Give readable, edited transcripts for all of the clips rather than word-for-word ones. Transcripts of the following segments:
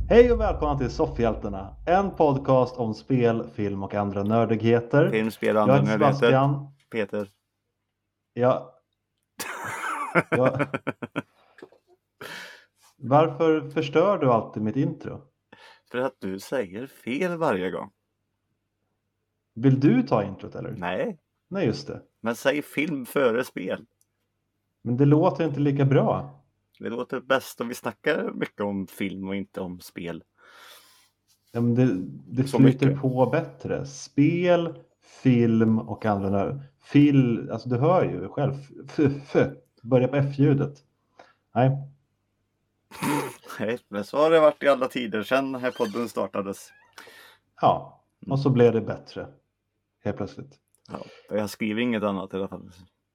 Hej och välkomna till Soffhjältarna, en podcast om spel, film och andra nördigheter. Film, spel och Jag andra heter nördigheter. Sebastian. Peter. Ja. Varför förstör du alltid mitt intro? För att du säger fel varje gång. Vill du ta introt eller? Nej, Nej, just det. men säg film före spel. Men det låter inte lika bra. Det låter bäst om vi snackar mycket om film och inte om spel. Ja, men det Så flyter mycket. på bättre. Spel, film och andra alltså du hör ju själv. Börja på F-ljudet. Nej. Nej, men så har det varit i alla tider sedan den här podden startades. Ja, och så blev det bättre. Helt plötsligt. Ja, jag skriver inget annat i alla fall.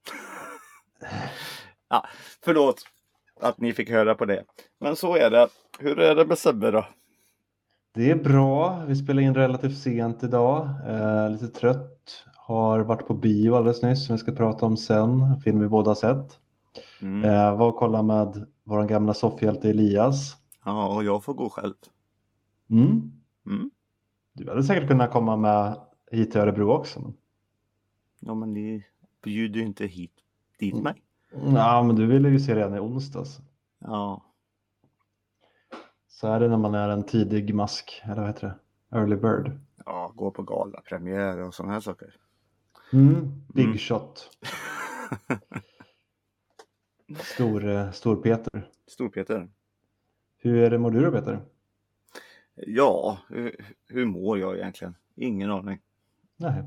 Ja, förlåt att ni fick höra på det. Men så är det. Hur är det med Sebbe då? Det är bra. Vi spelar in relativt sent idag. Lite trött. Har varit på bio alldeles nyss som vi ska prata om sen. Film vi båda har sett. Var och kolla med vår gamla soffhjälte Elias. Ja, och jag får gå själv. Du hade säkert kunnat komma med hit till Örebro också. Men... Ja, men ni bjuder ju inte dit mig. Ja, men du ville ju se redan i onsdags. Ja. Så är det när man är en tidig mask. Eller vad heter det? Early bird. Ja, gå på galapremiär och sådana här saker. Big shot. Stor Peter. Stor Peter. Hur mår du då, Peter? Ja, hur mår jag egentligen? Ingen aning. Nej.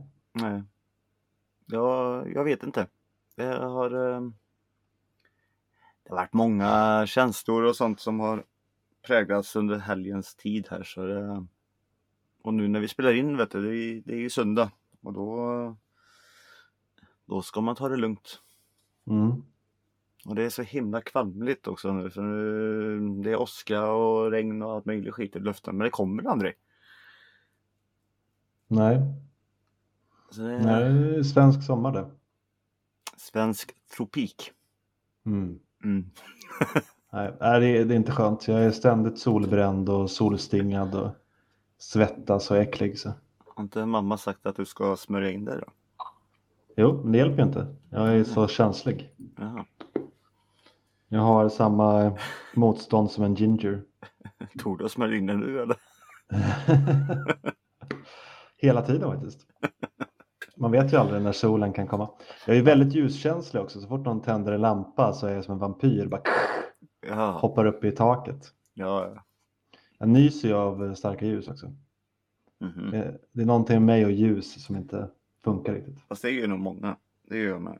Jag vet inte. Det har varit många känslor och sånt som har präglats under helgens tid här. Och nu när vi spelar in, vet du, det är ju söndag. Och då ska man ta det lugnt. Och det är så himla kvalmligt också nu. För nu det är åska och regn och allt möjligt skit i luften. Men det kommer aldrig. Nej. Så Nej, det är svensk sommar det. Svensk tropik. Nej, det är inte skönt. Jag är ständigt solbränd och solstingad och svettas och äcklig. Så. Har inte mamma sagt att du ska smörja in dig då? Jo, men det hjälper inte. Jag är så känslig. Jaha. Jag har samma motstånd som en ginger. Tog du att smörja in dig nu eller? Hela tiden faktiskt. Man vet ju aldrig när solen kan komma. Jag är väldigt ljuskänslig också. Så fort någon tänder en lampa så är jag som en vampyr. Bara hoppar upp i taket. Ja. Jag nyser ju av starka ljus också. Det är någonting med mig och ljus som inte funkar riktigt. Fast det är ju nog många. Det gör jag med.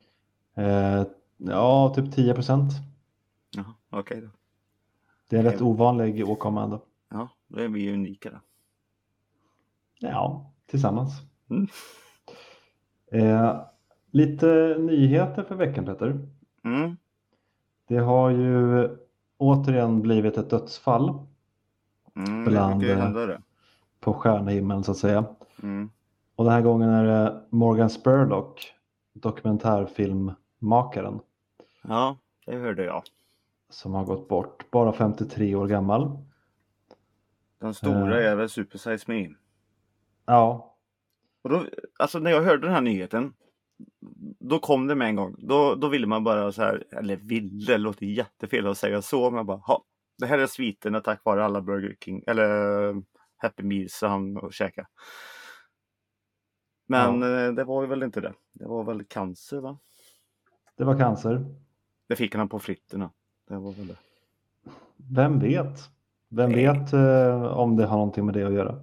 Ja, typ 10%. Jaha, okej då. Det är en rätt ovanlig åkomma ändå. Ja, då är vi ju unika då. Ja, tillsammans. Lite nyheter för veckan, Peter. Det har ju återigen blivit ett dödsfall. På stjärnhimlen så att säga. Och den här gången är det Morgan Spurlock, dokumentärfilmmakaren. Ja, det hörde jag. Som har gått bort, bara 53 år gammal. Den stora är väl Super Size Me. Ja. Och då, alltså när jag hörde den här nyheten, då kom det med en gång. Då ville man bara så här, eller ville, låter jättefel att säga så, men bara, det här är sviterna tack vare alla Burger King, eller Happy Meals han käka. Men det var väl inte det. Det var väl cancer, va? Det var cancer. Det fick han på fritterna. Det var väl det. Vem vet? Vem vet om det har någonting med det att göra.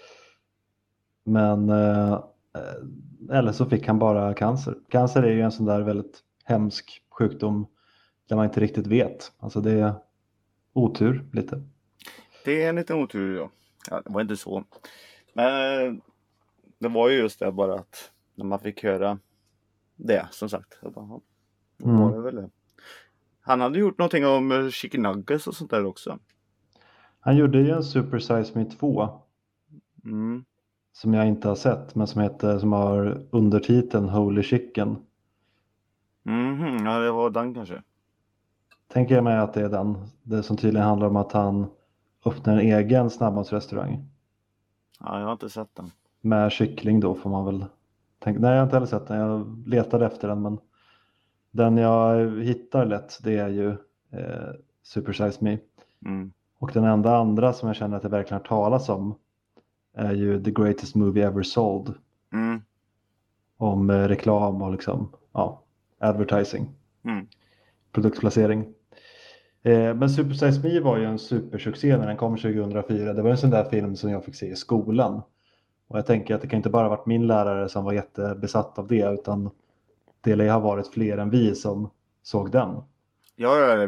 Men eller så fick han bara cancer. Cancer är ju en sån där väldigt hemsk sjukdom där man inte riktigt vet. Alltså det är otur lite. Det är en liten otur, ja. Ja, det var inte så. Men det var ju just det bara att när man fick höra det, som sagt. Då var det väl det. Han hade gjort någonting om chicken nuggets och sånt där också. Han gjorde ju en Super Size Me 2. Som jag inte har sett, men som har undertiteln Holy Chicken. Ja, det var den kanske. Tänker jag mig att det är den. Det som tydligen handlar om att han öppnar en egen snabbmatsrestaurang. Ja, jag har inte sett den. Med kyckling då får man väl tänka. Nej, jag har inte heller sett den. Jag letade efter den, men den jag hittar lätt, det är ju Super Size Me. Mm. Och den enda andra som jag känner att det verkligen har talas om är ju The Greatest Movie Ever Sold. Mm. Om reklam och liksom, ja, advertising. Mm. Produktplacering. Men Super Size Me var ju en supersuccé när den kom 2004. Det var en sån där film som jag fick se i skolan. Och jag tänker att det kan inte bara varit min lärare som var jättebesatt av det, utan det lär ha varit fler än vi som såg den. Ja,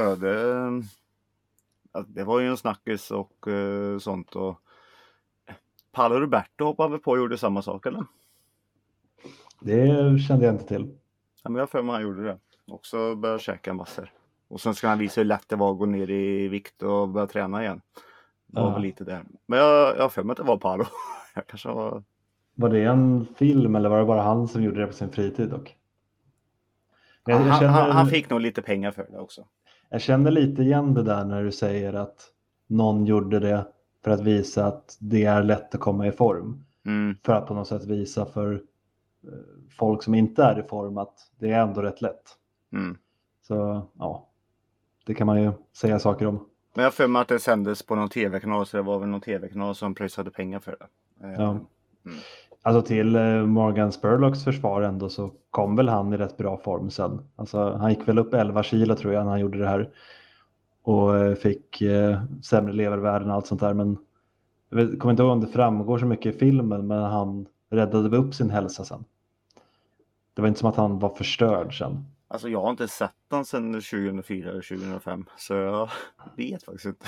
det var ju en snackis och sånt. Och Paolo Roberto hoppade väl på och gjorde samma sak, eller? Det kände jag inte till. Ja, men jag för mig han gjorde det. Också började käka massor. Och sen ska han visa hur lätt det var att gå ner i vikt och börja träna igen. Det var väl lite där. Men jag för mig att det var Paolo. Jag kanske var... Var det en film eller var det bara han som gjorde det på sin fritid dock? Han fick nog lite pengar för det också. Jag känner lite igen det där när du säger att någon gjorde det för att visa att det är lätt att komma i form. Mm. För att på något sätt visa för folk som inte är i form att det är ändå rätt lätt. Mm. Så ja, det kan man ju säga saker om. Men jag för mig att det sändes på någon tv-kanal, så det var väl någon tv-kanal som pröjsade pengar för det. Ja. Mm. Alltså till Morgan Spurlocks försvar ändå så kom väl han i rätt bra form sen. Alltså han gick väl upp 11 kilo tror jag när han gjorde det här. Och fick sämre levervärden och allt sånt där. Men jag kommer inte ihåg om det framgår så mycket i filmen, men han räddade upp sin hälsa sen. Det var inte som att han var förstörd sen. Alltså jag har inte sett den sedan 2004 eller 2005. Så jag vet faktiskt inte.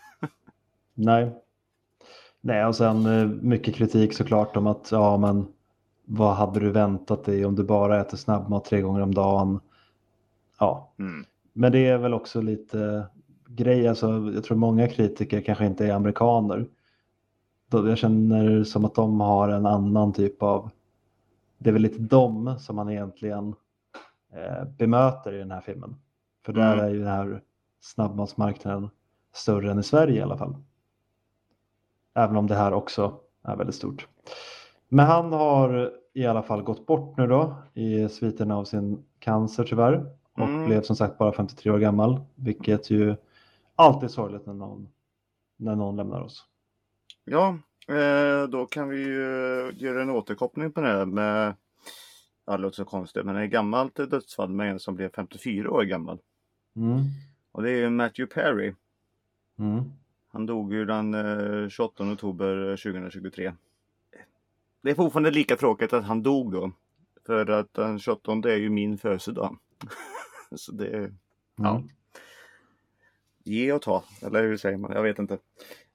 Nej, och sen mycket kritik såklart om att ja, men vad hade du väntat dig om du bara äter snabbmat 3 gånger om dagen? Ja, men det är väl också lite grej. Alltså, jag tror många kritiker kanske inte är amerikaner. Jag känner som att de har en annan typ av... Det är väl lite dem som man egentligen bemöter i den här filmen. För där är ju den här snabbmatsmarknaden större än i Sverige i alla fall. Även om det här också är väldigt stort. Men han har i alla fall gått bort nu då i sviterna av sin cancer tyvärr. Och blev som sagt bara 53 år gammal. Vilket ju alltid är sorgligt när någon lämnar oss. Ja, då kan vi ju göra en återkoppling på det här med... Ja, det låter så konstigt, men det är gammalt dödsfall med en som blev 54 år gammal. Och det är Matthew Perry. Han dog ju den 28 oktober 2023. Det är fortfarande lika tråkigt att han dog då. För att den 28 är ju min födelsedag. Så det är... Ja. Ge och ta, eller hur säger man? Jag vet inte.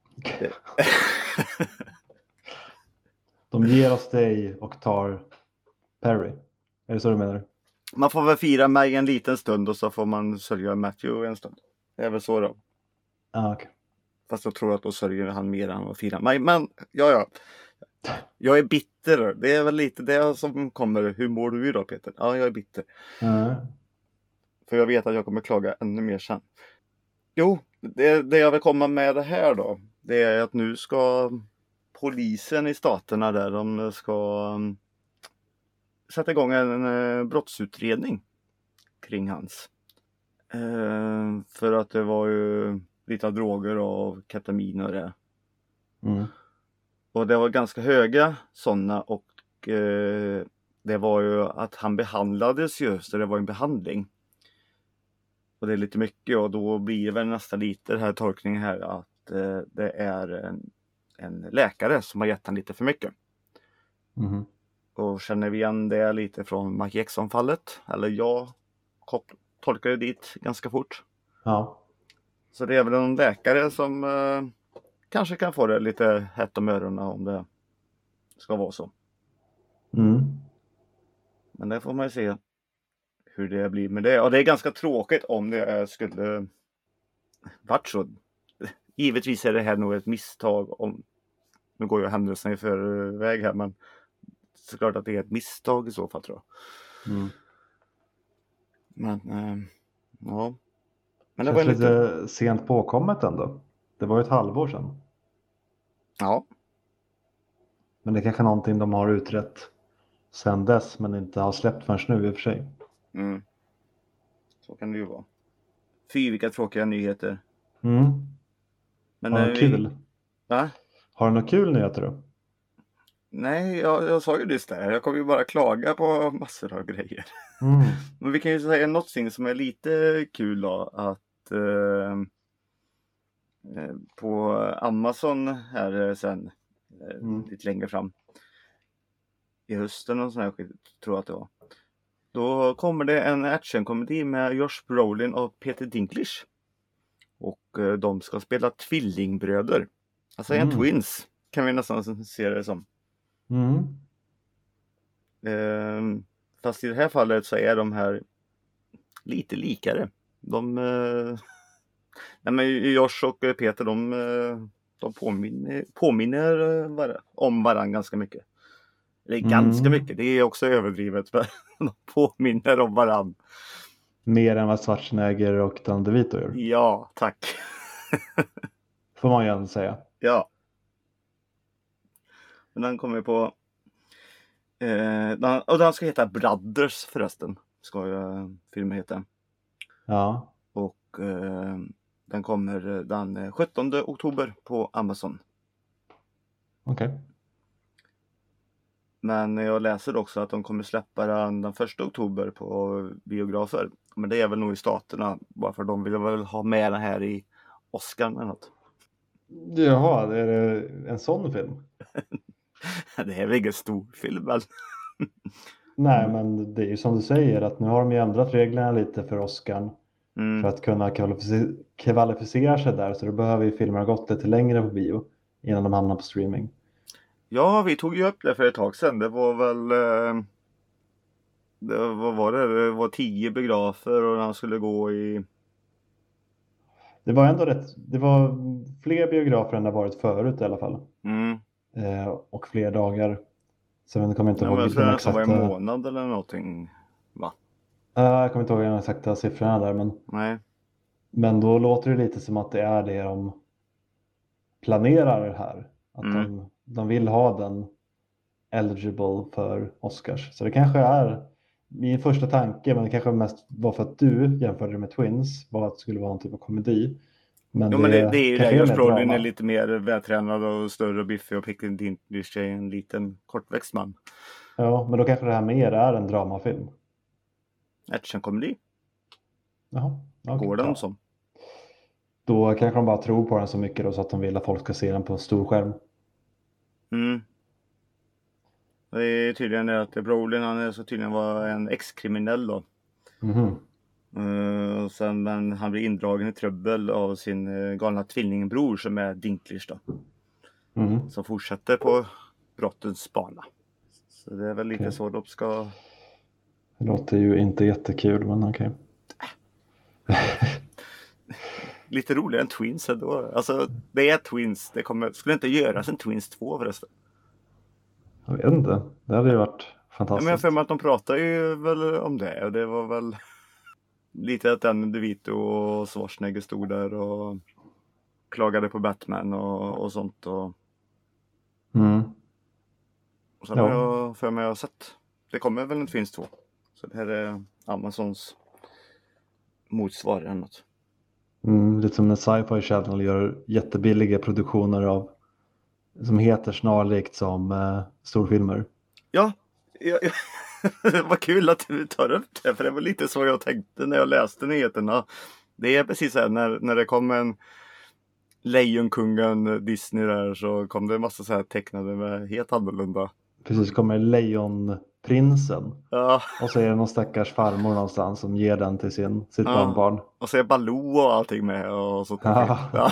De ger oss dig och tar Perry. Är det så du menar? Man får väl fira mig en liten stund och så får man sörja Matthew en stund. Det är väl så då. Okay. Fast jag tror att då sörjer han mer än att fira mig. Men ja. Jag är bitter. Det är väl lite det som kommer. Hur mår du idag, Peter? Ja, jag är bitter. För jag vet att jag kommer klaga ännu mer sen. Jo, det jag vill komma med det här då. Det är att nu ska polisen i staterna där, de ska sätta igång en brottsutredning kring hans. För att det var ju lite av droger och ketamin och det. Och det var ganska höga sådana, och det var ju att han behandlades just, så det var en behandling. Och det är lite mycket, och då blir det väl nästan lite den här tolkningen här att det är en läkare som har gett han lite för mycket. Och känner vi igen det lite från Mike Jackson-fallet? Eller jag tolkar det dit ganska fort. Ja. Så det är väl en läkare som kanske kan få det lite hett om öronen om det ska vara så. Men det får man ju se hur det blir med det. Och det är ganska tråkigt om det skulle varit så. Givetvis är det här nog ett misstag. Nu går ju händelserna i förväg här, men såklart att det är ett misstag i så fall, tror jag. Men ja. Men det var lite sent påkommet ändå. Det var ju ett halvår sedan. Ja. Men det är kanske någonting de har utrett sedan dess men inte har släppt förrän nu i och för sig. Mm. Så kan det ju vara. Fy, vilka tråkiga nyheter. Mm. Men Har du något kul? Va? Har du något kul nyheter då? Nej, jag sa ju det där. Jag kommer ju bara klaga på massor av grejer. Mm. Men vi kan ju säga någonting som är lite kul då. Att på Amazon här sen lite längre fram i hösten och sån här skit, tror jag att det var. Då kommer det en actionkomedi med Josh Brolin och Peter Dinklage. Och de ska spela tvillingbröder. Alltså en twins kan vi nästan se det som. Fast i det här fallet så är de här lite likare. Nej, men Josh och Peter de påminner om varandra ganska mycket. Eller ganska mycket, det är också överdrivet. Men de påminner om varandra. Mer än vad Schwarzenegger och Dan DeVito gör. Ja, tack. Får man ju ändå säga. Ja. Men den kommer på och den ska heta Brothers förresten. Ska filmen heta. Ja. Och den kommer den 17 oktober på Amazon. Okej. Men jag läser också att de kommer släppa den 1 oktober på biografer. Men det är väl nog i staterna. Bara för de vill väl ha med den här i Oscar eller något. Jaha, är det en sån film? Det är väl ingen stor film väl? Nej, men det är ju som du säger att nu har de ju ändrat reglerna lite för Oscar. För att kunna kvalificera sig där. Så då behöver ju filmer ha gått lite längre på bio innan de hamnar på streaming. Ja, vi tog ju upp det för ett tag sedan. Det var väl det var 10 biografer och han skulle gå i... Det var ändå det var fler biografer än det varit förut i alla fall. Och fler dagar. Så jag kommer inte ihåg vilken exakta... Det var en månad eller någonting, va? Jag kommer inte ihåg de exakta siffrorna där. Men då låter det lite som att det är det de planerar här. Att de vill ha den eligible för Oscars. Så det kanske är min första tanke, men det kanske mest var för att du jämförde det med Twins, var att det skulle vara en typ av komedi. Men men det är ju det. Josh Brolin är lite mer vältränad och större och biffig och Peter Dinklage är en liten kortväxt man. Ja, men då kanske det här mer är en dramafilm. Actionkomedi. Jaha. Okay, går den som? Då kanske de bara tror på den så mycket då, så att de vill att folk ska se den på stor skärm. Det är tydligen att Brolin, han är så tydligen var en ex-kriminell då. Men han blir indragen i trubbel av sin galna tvillingbror som är Dinklage då. Som fortsätter på brottens bana. Så det är väl lite så de ska... Det låter ju inte jättekul, men okej. Lite roligare än Twins ändå. Alltså, det är Twins. Skulle inte göras en Twins 2 förresten? Jag vet inte. Det hade ju varit fantastiskt. Men jag för mig att de pratar ju väl om det. Och det var väl lite att Dan DeVito och Schwarzenegger stod där och klagade på Batman och sånt. Och sen har jag för mig sett. Det kommer väl en Twins 2. Så det här är Amazons motsvar eller något. Lite som när Sci-Fi Channel gör jättebilliga produktioner av som heter snarlikt som storfilmer. Ja, det var kul att du tar upp det, för det var lite så jag tänkte när jag läste nyheterna. Det är precis så här, när det kom en Lejonkungen Disney där, så kom det en massa så här tecknade med helt annorlunda. Precis, kommer Lejonprinsen. Ja. Och så är det någon stackars farmor någonstans som ger den till sitt barnbarn. Och så är Baloo och allting med och så. Ja.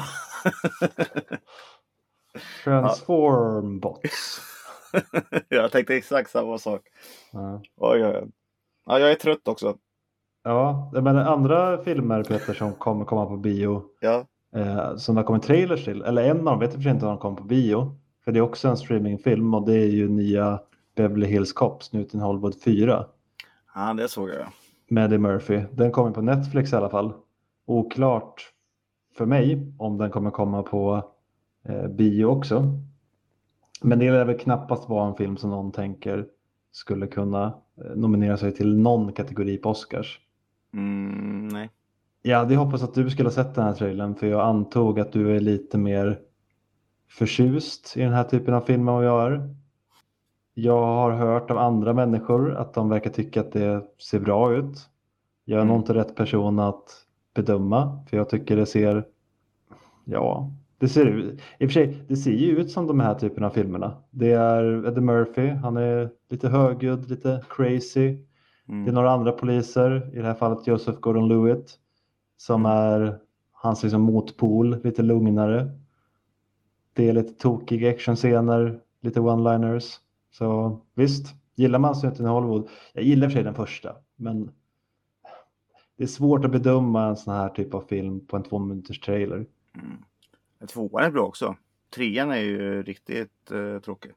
Transformbots. Jag tänkte exakt samma sak. Oj. Ja, jag är trött också. Ja, men andra filmer, Peter, som kommer komma på bio. Ja. Som det har kommit trailers till. Eller en av dem, vet jag för inte om de kommer på bio. För det är också en streamingfilm och det är ju nya Beverly Hills Cops, Newton Hollywood 4. Ja, det såg jag. Med Eddie Murphy. Den kommer på Netflix i alla fall. Oklart för mig om den kommer komma på bio också. Men det lär väl knappast vara en film som någon tänker skulle kunna nominera sig till någon kategori på Oscars. Nej. Jag hade hoppats att du skulle ha sett den här trailern, för jag antog att du är lite mer förtjust i den här typen av filmer än vad jag är. Jag har hört av andra människor att de verkar tycka att det ser bra ut. Jag är nog inte rätt person att bedöma, för jag tycker det ser, ja, det ser ut, i och för sig, det ser ju ut som de här typen av filmerna. Det är Eddie Murphy, han är lite högljudd, lite crazy. Det är några andra poliser, i det här fallet Joseph Gordon-Levitt, som är hans liksom motpol, lite lugnare. Det är lite tokiga actionscener, lite one-liners. Så visst, gillar man Snuten i Hollywood. Jag gillar för sig den första, men det är svårt att bedöma en sån här typ av film på en 2-minuters trailer. Tvåan är bra också. Trean är ju riktigt tråkig.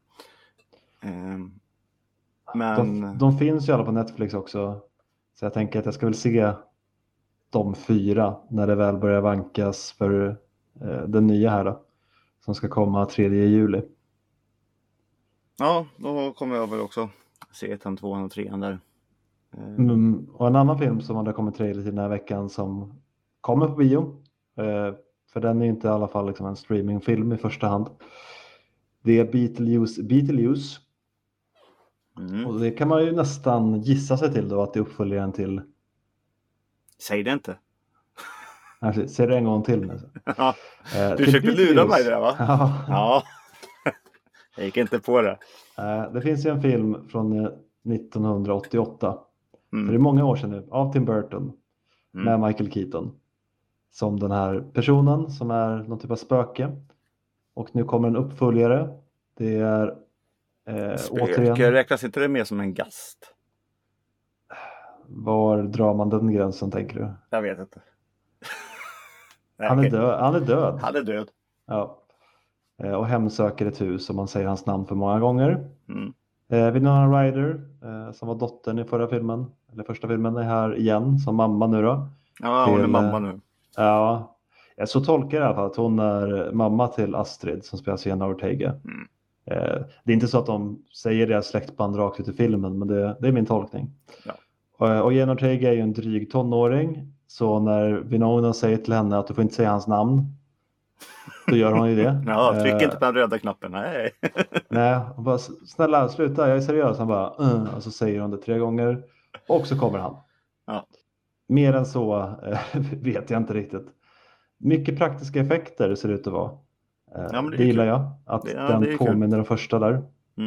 Men De finns ju alla på Netflix också. Så jag tänker att jag ska väl se de 4 när det väl börjar vankas för den nya här då. Som ska komma 3 juli. ja, då kommer jag väl också se 1, 2 och 3 där. Och en annan film som hade kommit trailer till den här veckan som kommer på bio. För den är inte i alla fall liksom en streamingfilm i första hand. Det är Beetlejuice. Och det kan man ju nästan gissa sig till då, att det är uppföljaren till... Säg det inte. Alltså, ser det en gång till nu. Ja, du försökte lura mig där, va? Ja. Jag gick inte på det. Det finns ju en film från 1988. Så det är många år sedan nu. Av Tim Burton. Med Michael Keaton. Som den här personen som är någon typ av spöke. Och nu kommer en uppföljare. Det är Spöke, återigen... räknas inte det mer som en gast? Var drar man den gränsen, tänker du? Jag vet inte. Han är död. Han är död. Ja. Och hemsöker ett hus och man säger hans namn för många gånger. Winona Ryder, som var dottern i förra filmen, eller första filmen, är här igen som mamma nu då. Ja, hon är mamma nu. Ja, jag så tolkar jag i alla fall att hon är mamma till Astrid som spelas av Jenna Ortega. Det är inte så att de säger deras släktband rakt ut i filmen, men det är min tolkning. Ja. Och Jenna Ortega är ju en dryg tonåring, så när Winona säger till henne att du får inte säga hans namn, då gör hon ju det. Ja, tryck inte på den röda knappen, nej. Nej, hon bara, snälla sluta, jag är seriös. Han bara, och så säger hon det 3 gånger. Och så kommer han. Ja. Mer än så vet jag inte riktigt. Mycket praktiska effekter ser det ut att vara. Det gillar jag. Att den påminner den första där.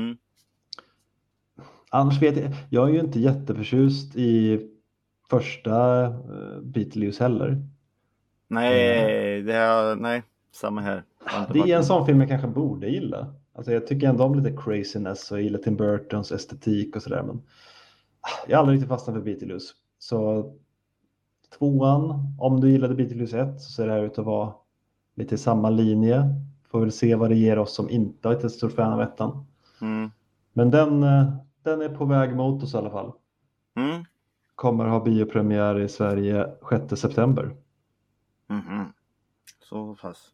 Annars vet jag är ju inte jätteförtjust i första Beetlejuice heller. Nej, nej, samma här. Det är en sån film jag kanske borde gilla. Alltså jag tycker ändå om lite craziness och jag gillar Tim Burtons estetik och sådär. Men jag har aldrig riktigt fastnat för Beetlejuice. Så 2:an, om du gillade Beetlejuice 1, så ser det här ut att vara lite samma linje. Får väl se vad det ger oss som inte är ett stort fan av 1:an. Men den är på väg mot oss i alla fall. Kommer ha biopremiär i Sverige 6 september. Så pass.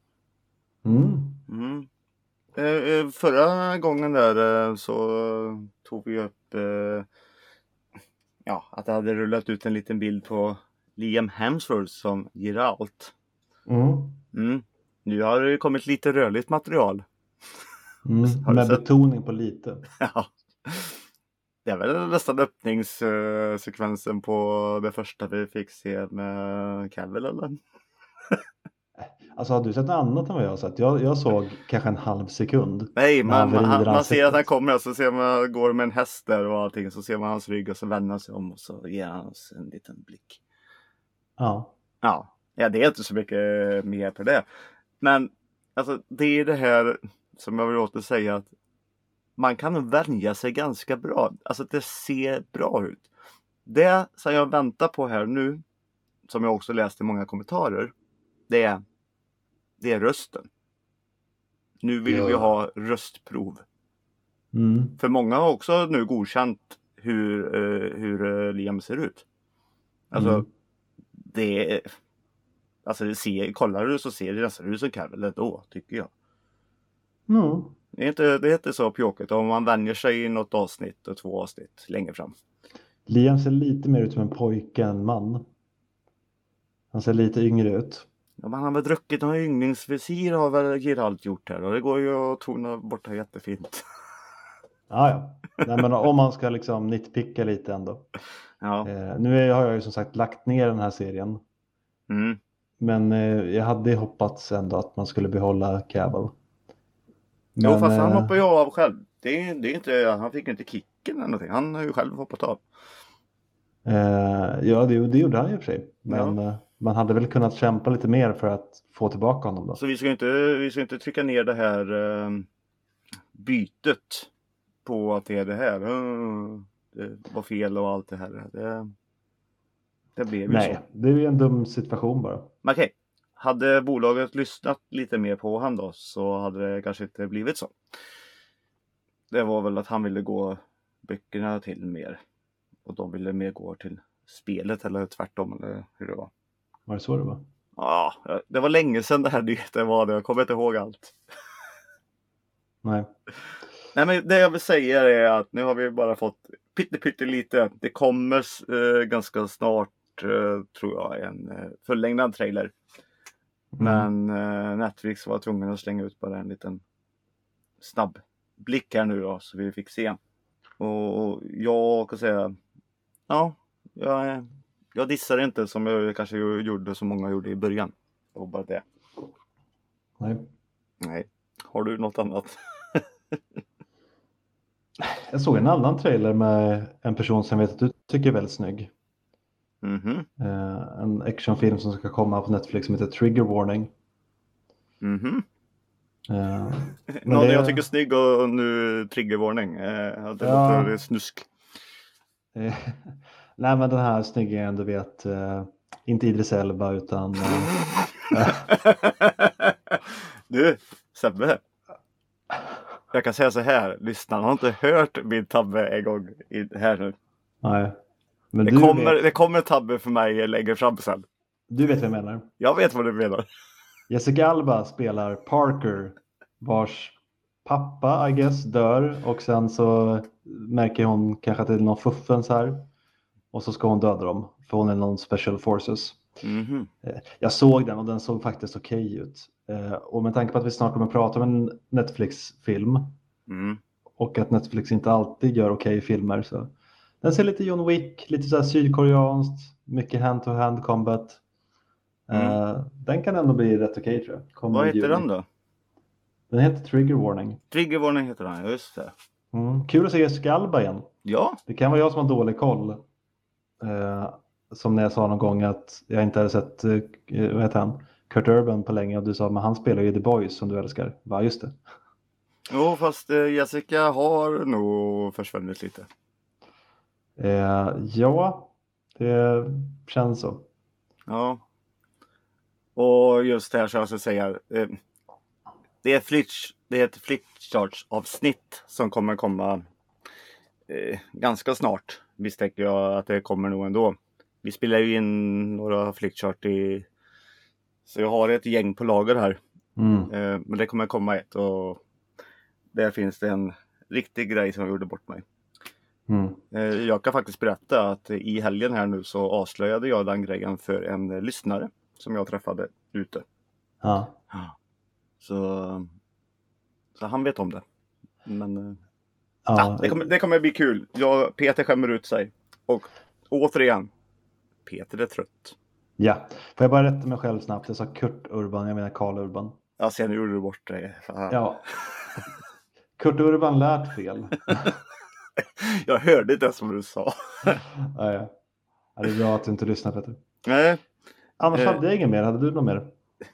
Förra gången där så tog vi upp att det hade rullat ut en liten bild på Liam Hemsworth som Geralt. Nu har det kommit lite rörligt material. Med betoning på lite. Ja. Det är väl nästan öppningssekvensen på det första vi fick se med Cavill, eller? Alltså har du sett något annat än vad jag har sett? Jag såg kanske en halv sekund. Nej, man ser att han kommer och så ser man går med en häst där och allting. Så ser man hans rygg och så vänder han sig om och så ger han oss en liten blick. Ja, det är inte så mycket mer på det. Men alltså, det är det här som jag vill åter säga, att man kan vänja sig ganska bra. Alltså det ser bra ut. Det som jag väntar på här nu, som jag också läst i många kommentarer, det är rösten. Nu vill vi ha röstprov. För många har också nu godkänt hur Liam ser ut. Alltså Alltså kollar du så ser det nästan ut som Cavill då, tycker jag. Mm. Det är inte så pjåkigt om man vänjer sig i något avsnitt och 2 avsnitt längre fram. Liam ser lite mer ut som en pojke än man. Han ser lite yngre ut. Ja, men han har väl druckit någon yngningsvisir har väl Geralt gjort här. Och det går ju att tona bort det jättefint. Ja. Nej, men om man ska liksom nitpicka lite ändå. Ja. Nu har jag ju som sagt lagt ner den här serien. Mm. Men jag hade hoppats ändå att man skulle behålla Cavill. Men, jo, fast han hoppar ju av själv. Det är inte, han fick inte kicken eller någonting. Han har ju själv hoppat av. Ja, det gjorde han ju för sig. Men man hade väl kunnat kämpa lite mer för att få tillbaka honom då. Så vi ska inte trycka ner det här bytet på att det är det här. Det var fel och allt det här. Det blev ju Nej, så. det är ju en dum situation bara. Men okej. Hade bolaget lyssnat lite mer på han då så hade det kanske inte blivit så. Det var väl att han ville gå böckerna till mer. Och de ville mer gå till spelet eller tvärtom eller hur det var. Var det så det var? Ja, det var länge sedan det här nyheten var det. Jag kommer inte ihåg allt. Nej. Nej, men det jag vill säga är att nu har vi bara fått pyttelite. Det kommer ganska snart tror jag en fullängdad trailer. Men Netflix var tvungen att slänga ut bara en liten snabb blick här nu då så vi fick se. Och jag kan säga ja, jag dissar inte som jag kanske gjorde som många gjorde i början. Och bara det. Nej. Har du något annat? Jag såg en annan trailer med en person som vet att du tycker är väldigt snygg. Mhm. En actionfilm som ska komma på Netflix som heter Trigger Warning. Mhm. Men jag tycker snygg och nu triggervarning. Det låter snusk. Nej, men den här snyggen du vet, inte Idris Elba utan Du, Sebbe. Jag kan säga så här, lyssnarna har inte hört min tabbe en gång här nu. Nej. Men det kommer en tabbe för mig längre fram sen. Du vet vad jag menar. Jag vet vad du menar. Jessica Alba spelar Parker, vars pappa, I guess, dör. Och sen så märker hon kanske att det är någon fuffens här. Och så ska hon döda dem, för hon är någon special forces. Mm-hmm. Jag såg den och den såg faktiskt okej ut. Och med tanke på att vi snart kommer att prata om en Netflix-film. Och att Netflix inte alltid gör okej filmer. Så. Den ser lite John Wick, lite så här sydkoreanskt. Mycket hand-to-hand combat. Den kan ändå bli rätt okej tror jag. Vad heter den då? Den heter Trigger Warning. Trigger Warning heter den, just det. Kul att se Jessica Alba igen. Ja. Det kan vara jag som har dålig koll. Som när jag sa någon gång att jag inte hade sett vad heter han? Kurt Urban på länge och du sa men han spelar ju The Boys som du älskar. Va, just det. Jo, fast Jessica har nog försvunnit lite. Ja, det känns så. Ja. Och just det här så jag ska säga. Det är ett Flickcharts-avsnitt som kommer komma ganska snart. Misstänker jag att det kommer nog ändå. Vi spelar ju in några Flickchart så jag har ett gäng på lager här. Men det kommer komma ett och där finns det en riktig grej som jag gjorde bort mig. Jag kan faktiskt berätta att i helgen här nu så avslöjade jag den grejen för en lyssnare som jag träffade ute. Ja. Så han vet om det. Men Ja, det kommer bli kul. Peter skämmer ut sig. Och återigen, Peter är trött. Ja, får jag bara rätta mig själv snabbt. Jag sa Kurt Urban, jag menar Karl Urban. Ja, sen gjorde du bort det. Ja. Kurt Urban lärt fel. Jag hörde inte ens vad du sa. Ja, det är bra att du inte lyssnar, Peter. Nej. Annars hade jag ingen mer. Hade du något mer?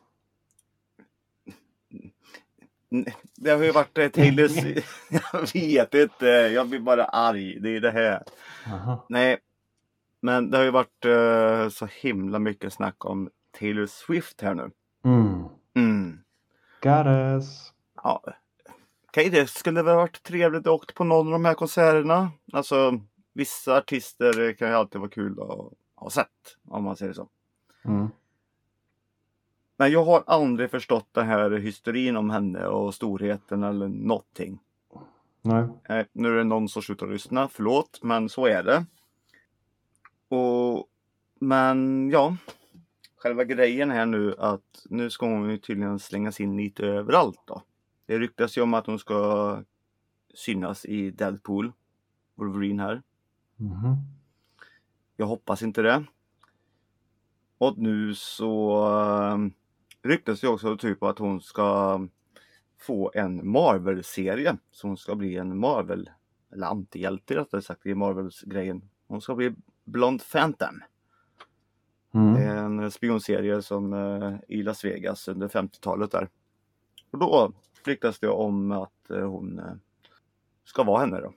Det har ju varit Taylors... Jag vet inte. Jag blir bara arg. Det är det här. Aha. Nej. Men det har ju varit så himla mycket snack om Taylor Swift här nu. Goddess. Ja. Okej, det skulle väl varit trevligt att åka på någon av de här konserterna. Alltså, vissa artister kan ju alltid vara kul att ha sett. Om man säger så. Men jag har aldrig förstått den här hysterin om henne och storheten eller någonting. Nej. Nu är det någon som slutar lyssna, förlåt, men så är det. Men ja, själva grejen här nu att nu ska hon ju tydligen slängas in lite överallt då. Det ryktas ju om att hon ska synas i Deadpool, Wolverine här. Mhm. Jag hoppas inte det. Och nu så ryktas det också typ att hon ska få en Marvel-serie. Så hon ska bli en Marvel, eller antihjälte rättare sagt i Marvels-grejen. Hon ska bli Blonde Phantom. En spionserie som i Las Vegas under 50-talet där. Och då ryktas det om att hon ska vara henne då.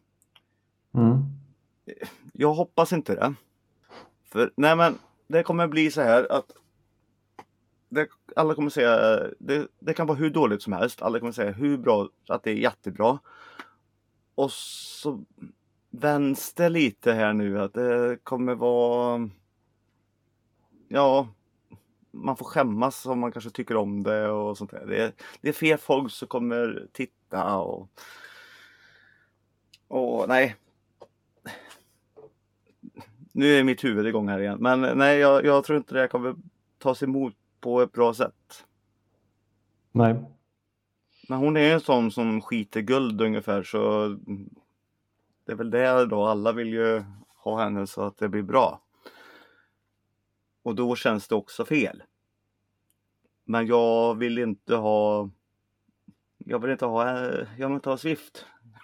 Jag hoppas inte det. För nej, men det kommer bli så här att alla kommer säga det kan vara hur dåligt som helst. Alla kommer säga hur bra, att det är jättebra. Och så vänds det lite här nu att det kommer vara, ja, man får skämmas om man kanske tycker om det och sånt där. Det är fel folk som kommer titta och nej. Nu är mitt huvud igång här igen. Men nej, jag tror inte det kommer tas emot på ett bra sätt. Nej. Men hon är en sån som skiter guld ungefär, så det är väl det då. Alla vill ju ha henne så att det blir bra. Och då känns det också fel. Men jag vill inte ha Swift.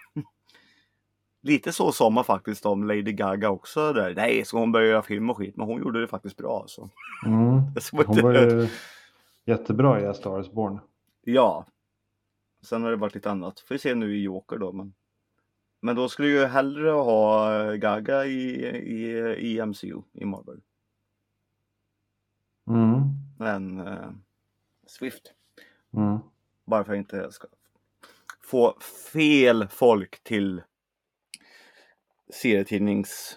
Lite så sa man faktiskt om Lady Gaga också där. Nej, så hon började göra film och skit, men hon gjorde det faktiskt bra så. Hon var ju jättebra i A Star Is Born. Ja. Sen har det varit lite annat. Får vi se nu i Joker då, men då skulle jag hellre ha Gaga i MCU i Marvel. Än Swift. Bara för att inte ska få fel folk till serietidnings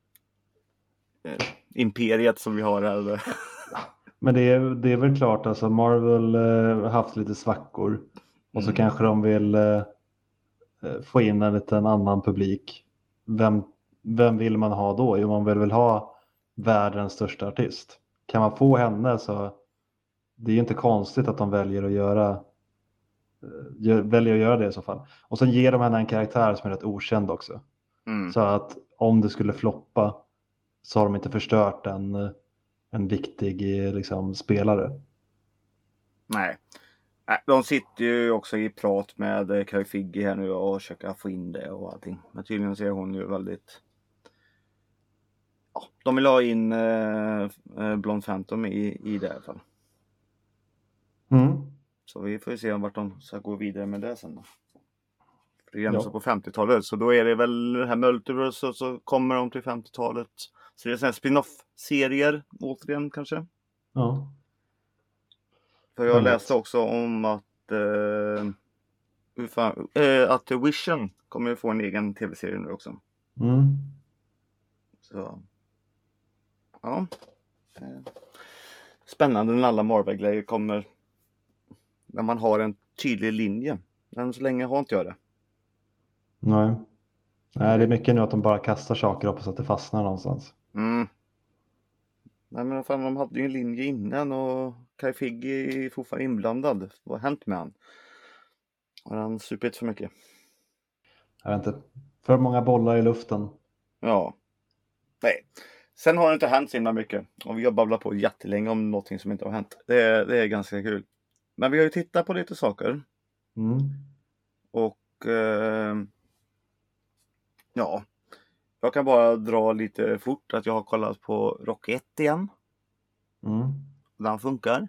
imperiet som vi har här. Men det är väl klart, alltså Marvel har haft lite svackor. Och så kanske de vill få in en liten annan publik. Vem vill man ha då? Jo, man vill väl ha världens största artist. Kan man få henne så det är ju inte konstigt att de väljer att göra det i så fall. Och sen ger de henne en karaktär som är rätt okänd också. Så att om det skulle floppa så har de inte förstört en viktig liksom, spelare. Nej, de sitter ju också i prat med Carrie Figge här nu och försöker få in det och allting. Men tydligen ser hon ju väldigt... Ja, de vill ha in Blonde Phantom i det i alla fall. Så vi får se vart de ska gå vidare med det sen då. Det är ändå så på 50-talet, så då är det väl det här Multiverse och så kommer de till 50-talet. Så det är sådana här spin-off-serier återigen kanske. Ja. För jag läste också om att Vision kommer ju få en egen tv-serie nu också. Så ja. Spännande när alla Marvel-grejer kommer när man har en tydlig linje. Men så länge har inte jag det. Nej, det är mycket nu att de bara kastar saker och hoppas att det fastnar någonstans. Nej, men fan, de hade ju en linje innan och Kai Figge är fortfarande inblandad. Vad har hänt med han? Har han supit för mycket? Jag vet inte. För många bollar i luften. Ja. Nej. Sen har det inte hänt så himla mycket. Och vi har babblat på jättelänge om någonting som inte har hänt. Det är ganska kul. Men vi har ju tittat på lite saker. Och ja. Jag kan bara dra lite fort att jag har kollat på Rocky 1 igen. Den funkar.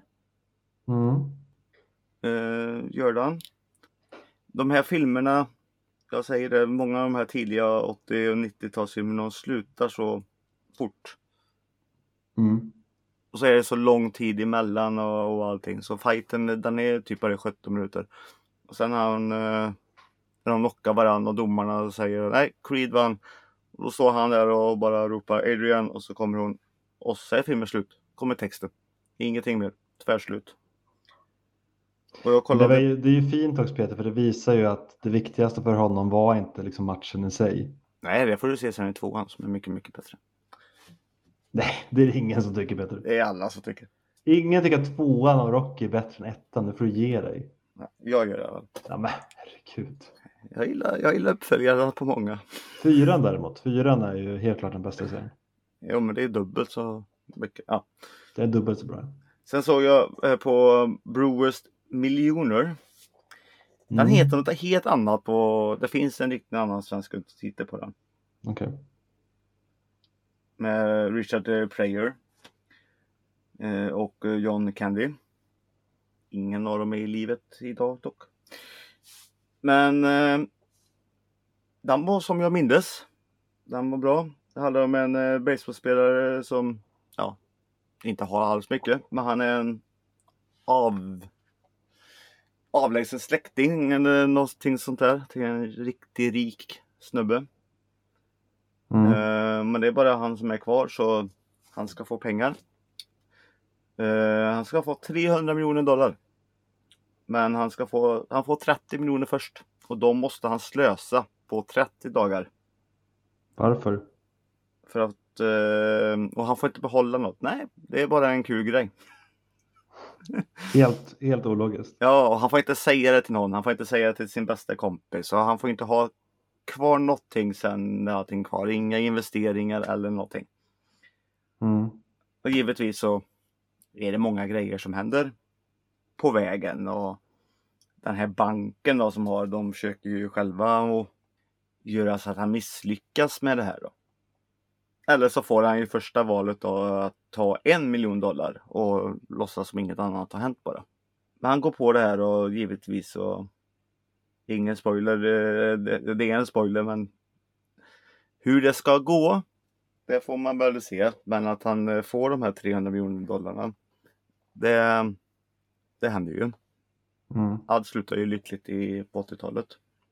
Gör den. De här filmerna, jag säger det, många av de här tidiga 80- och 90-talsfilmerna, de slutar så fort. Och så är det så lång tid emellan och allting. Så fighten, den är typ bara 17 minuter. Och sen när de knockar varandra och domarna säger nej, Creed vann. Och då står han där och bara ropar Adrian och så kommer hon. Och så är filmen slut. Kommer texten. Ingenting mer. Tvärslut. Och jag Men det kollade... är ju fint också Peter, för det visar ju att det viktigaste för honom var inte liksom matchen i sig. Nej, det får du se sen i 2:an som är mycket, mycket bättre. Nej, det är ingen som tycker Peter. Det är alla som tycker. Ingen tycker att 2:an av Rocky är bättre än 1:an, nu får du ge dig. Nej, jag gör det. Ja men herregud. Jag gillar uppföljarna på många. 4:an däremot, 4:an är ju helt klart den bästa serien. Jo, men det är dubbelt så mycket. Ja. Det är dubbelt så bra. Sen såg jag på Brewers Miljoner. Den heter något helt annat på... Det finns en riktigt annan svensk titel på den. Okej. Med Richard Pryor. Och John Candy. Ingen av dem är i livet idag dock. Men den var som jag mindes. Den var bra. Det handlar om en baseballspelare som inte har alls mycket. Men han är en avlägsen släkting eller någonting sånt där. Till en riktigt rik snubbe. Men det är bara han som är kvar, så han ska få pengar. Han ska få $300 miljoner. Men han får 30 miljoner först. Och då måste han slösa på 30 dagar. Varför? För att och han får inte behålla något. Nej, det är bara en kul grej. Helt ologiskt. Ja, och han får inte säga det till någon. Han får inte säga det till sin bästa kompis. Så han får inte ha kvar någonting sen, någonting kvar. Inga investeringar eller någonting. Och givetvis så är det många grejer som händer på vägen. Och den här banken då som har, de försöker ju själva och göra så att han misslyckas med det här då. Eller så får han ju första valet då att ta $1 miljon och låtsas som inget annat har hänt bara. Men han går på det här och givetvis så... Ingen spoiler, det är en spoiler, men hur det ska gå, det får man väl se. Men att han får de här $300 miljoner, det händer ju. Allt slutar ju lyckligt på 80-talet.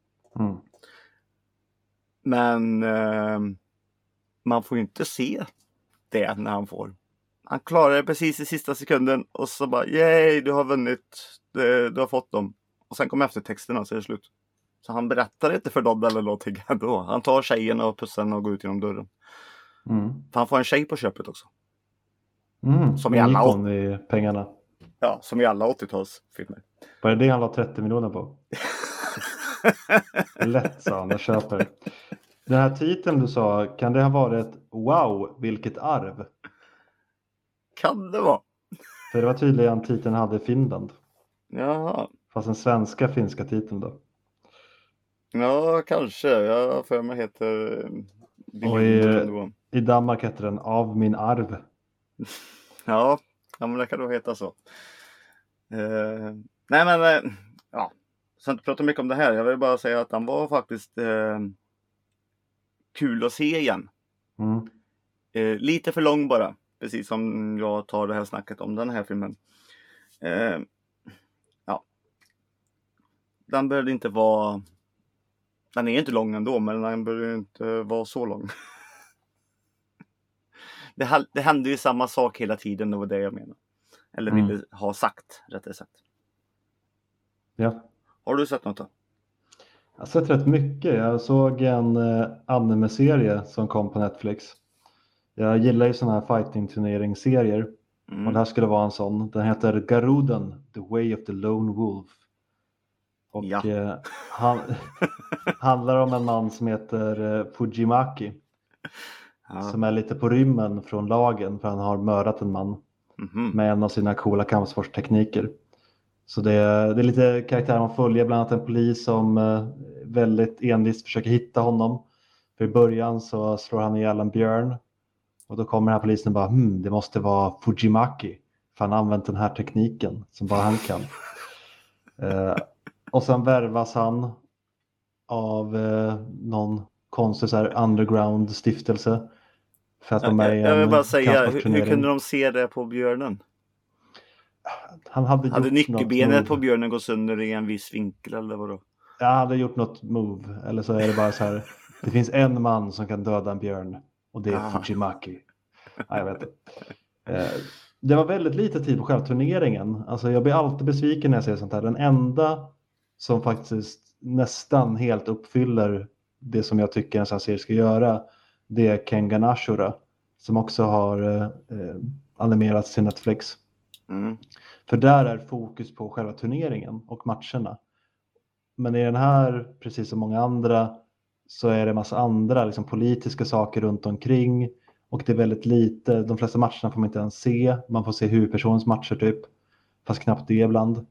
Men man får ju inte se det när han får. Han klarar det precis i sista sekunden och så bara, yay, du har vunnit, du har fått dem. Och sen kommer eftertexterna så är det slut. Så han berättar inte för dem eller någonting ändå. Han tar tjejen och pussar och går ut genom dörren. För han får en tjej på köpet också. Som i alla i pengarna. Ja, som i alla 80-talsfilmer. Var det han la 30 miljoner på? Lätt, sa han, jag köper. Den här titeln du sa, kan det ha varit wow, vilket arv? Kan det vara? För det var tydligen titeln hade i Finland. Jaha. Fast den finska titeln då. Ja, kanske. Jag för mig heter... Och i Danmark heter den Av min arv. Ja, men det kan då heta så. Nej men, ja. Så inte prata mycket om det här. Jag vill bara säga att han var faktiskt kul att se igen. Lite för lång bara. Precis som jag tar det här snacket om den här filmen. Ja. Den började inte vara... Den är inte lång ändå, men den började inte vara så lång. Det hände ju samma sak hela tiden, det var det jag menar. Eller ville ha sagt, rättare sagt. Ja. Har du sett något då? Jag har sett rätt mycket. Jag såg en anime-serie som kom på Netflix. Jag gillar ju sådana här fighting-turneringsserier. Och det här skulle vara en sån. Den heter Garuden, The Way of the Lone Wolf. Och han handlar om en man som heter Fujimaki. Som är lite på rymmen från lagen för han har mördat en man. Med en av sina coola kampsportstekniker. Så det är lite karaktärer man följer, bland annat en polis som väldigt envist försöker hitta honom. För i början så slår han ihjäl en björn. Och då kommer den här polisen och bara, det måste vara Fujimaki. För han har använt den här tekniken som bara han kan. Och sen värvas han av någon konstig så här underground stiftelse. För att de är jag vill bara säga, hur kunde de se det på björnen? Han hade nyckelbenet på björnen gått sönder i en viss vinkel eller vadå? Ja, han hade gjort något move. Eller så är det bara så här, det finns en man som kan döda en björn. Och det är Fujimaki. Ja, jag vet inte. det var väldigt lite tid på själva turneringen. Alltså jag blir alltid besviken när jag ser sånt här. Den enda som faktiskt nästan helt uppfyller det som jag tycker en sån här serie ska göra, det är Kengan Ashura, som också har animerats till Netflix. För där är fokus på själva turneringen och matcherna. Men i den här, precis som många andra, så är det massa andra liksom, politiska saker runt omkring. Och det är väldigt lite, de flesta matcherna får man inte ens se. Man får se huvudpersonens matcher typ. Fast knappt det ibland.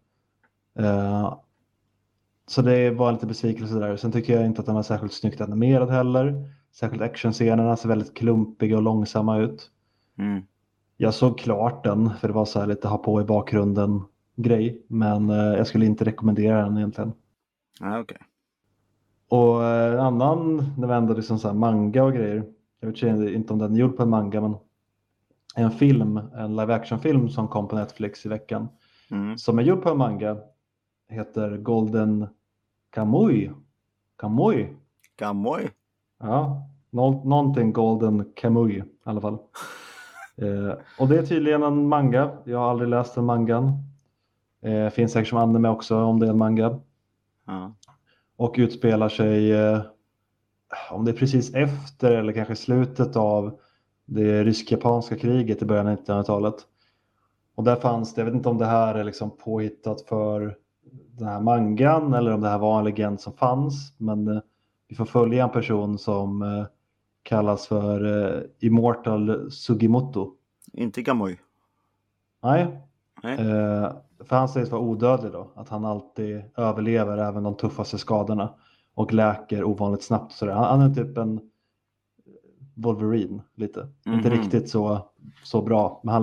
Så det var lite besvikelse där. Sen tycker jag inte att den var särskilt snyggt animerad heller. Särskilt actionscenerna ser väldigt klumpiga och långsamma ut. Jag såg klart den, för det var så här lite ha på i bakgrunden grej. Men jag skulle inte rekommendera den egentligen. Okej. Och en annan, när vi ändå liksom så här manga och grejer. Jag vet inte om den är gjord på en manga, men en film, en live action film som kom på Netflix i veckan. Som är gjord på en manga, heter Golden Kamuy. Kamuy? Kamuy? Ja, någonting Golden Kamuy i alla fall. Och det är tydligen en manga. Jag har aldrig läst den mangan. Finns säkert som anime också om det är en manga. Och utspelar sig, om det är precis efter eller kanske slutet av det rysk-japanska kriget i början av 1900-talet. Och där fanns det, jag vet inte om det här är liksom påhittat för den här mangan eller om det här var en legend som fanns. Men vi får följa en person som kallas för Immortal Sugimoto. Inte Gamoy. Nej. För han sägs vara odödlig då. Att han alltid överlever även de tuffaste skadorna. Och läker ovanligt snabbt. Så han är typ en Wolverine lite. Inte riktigt så bra. Men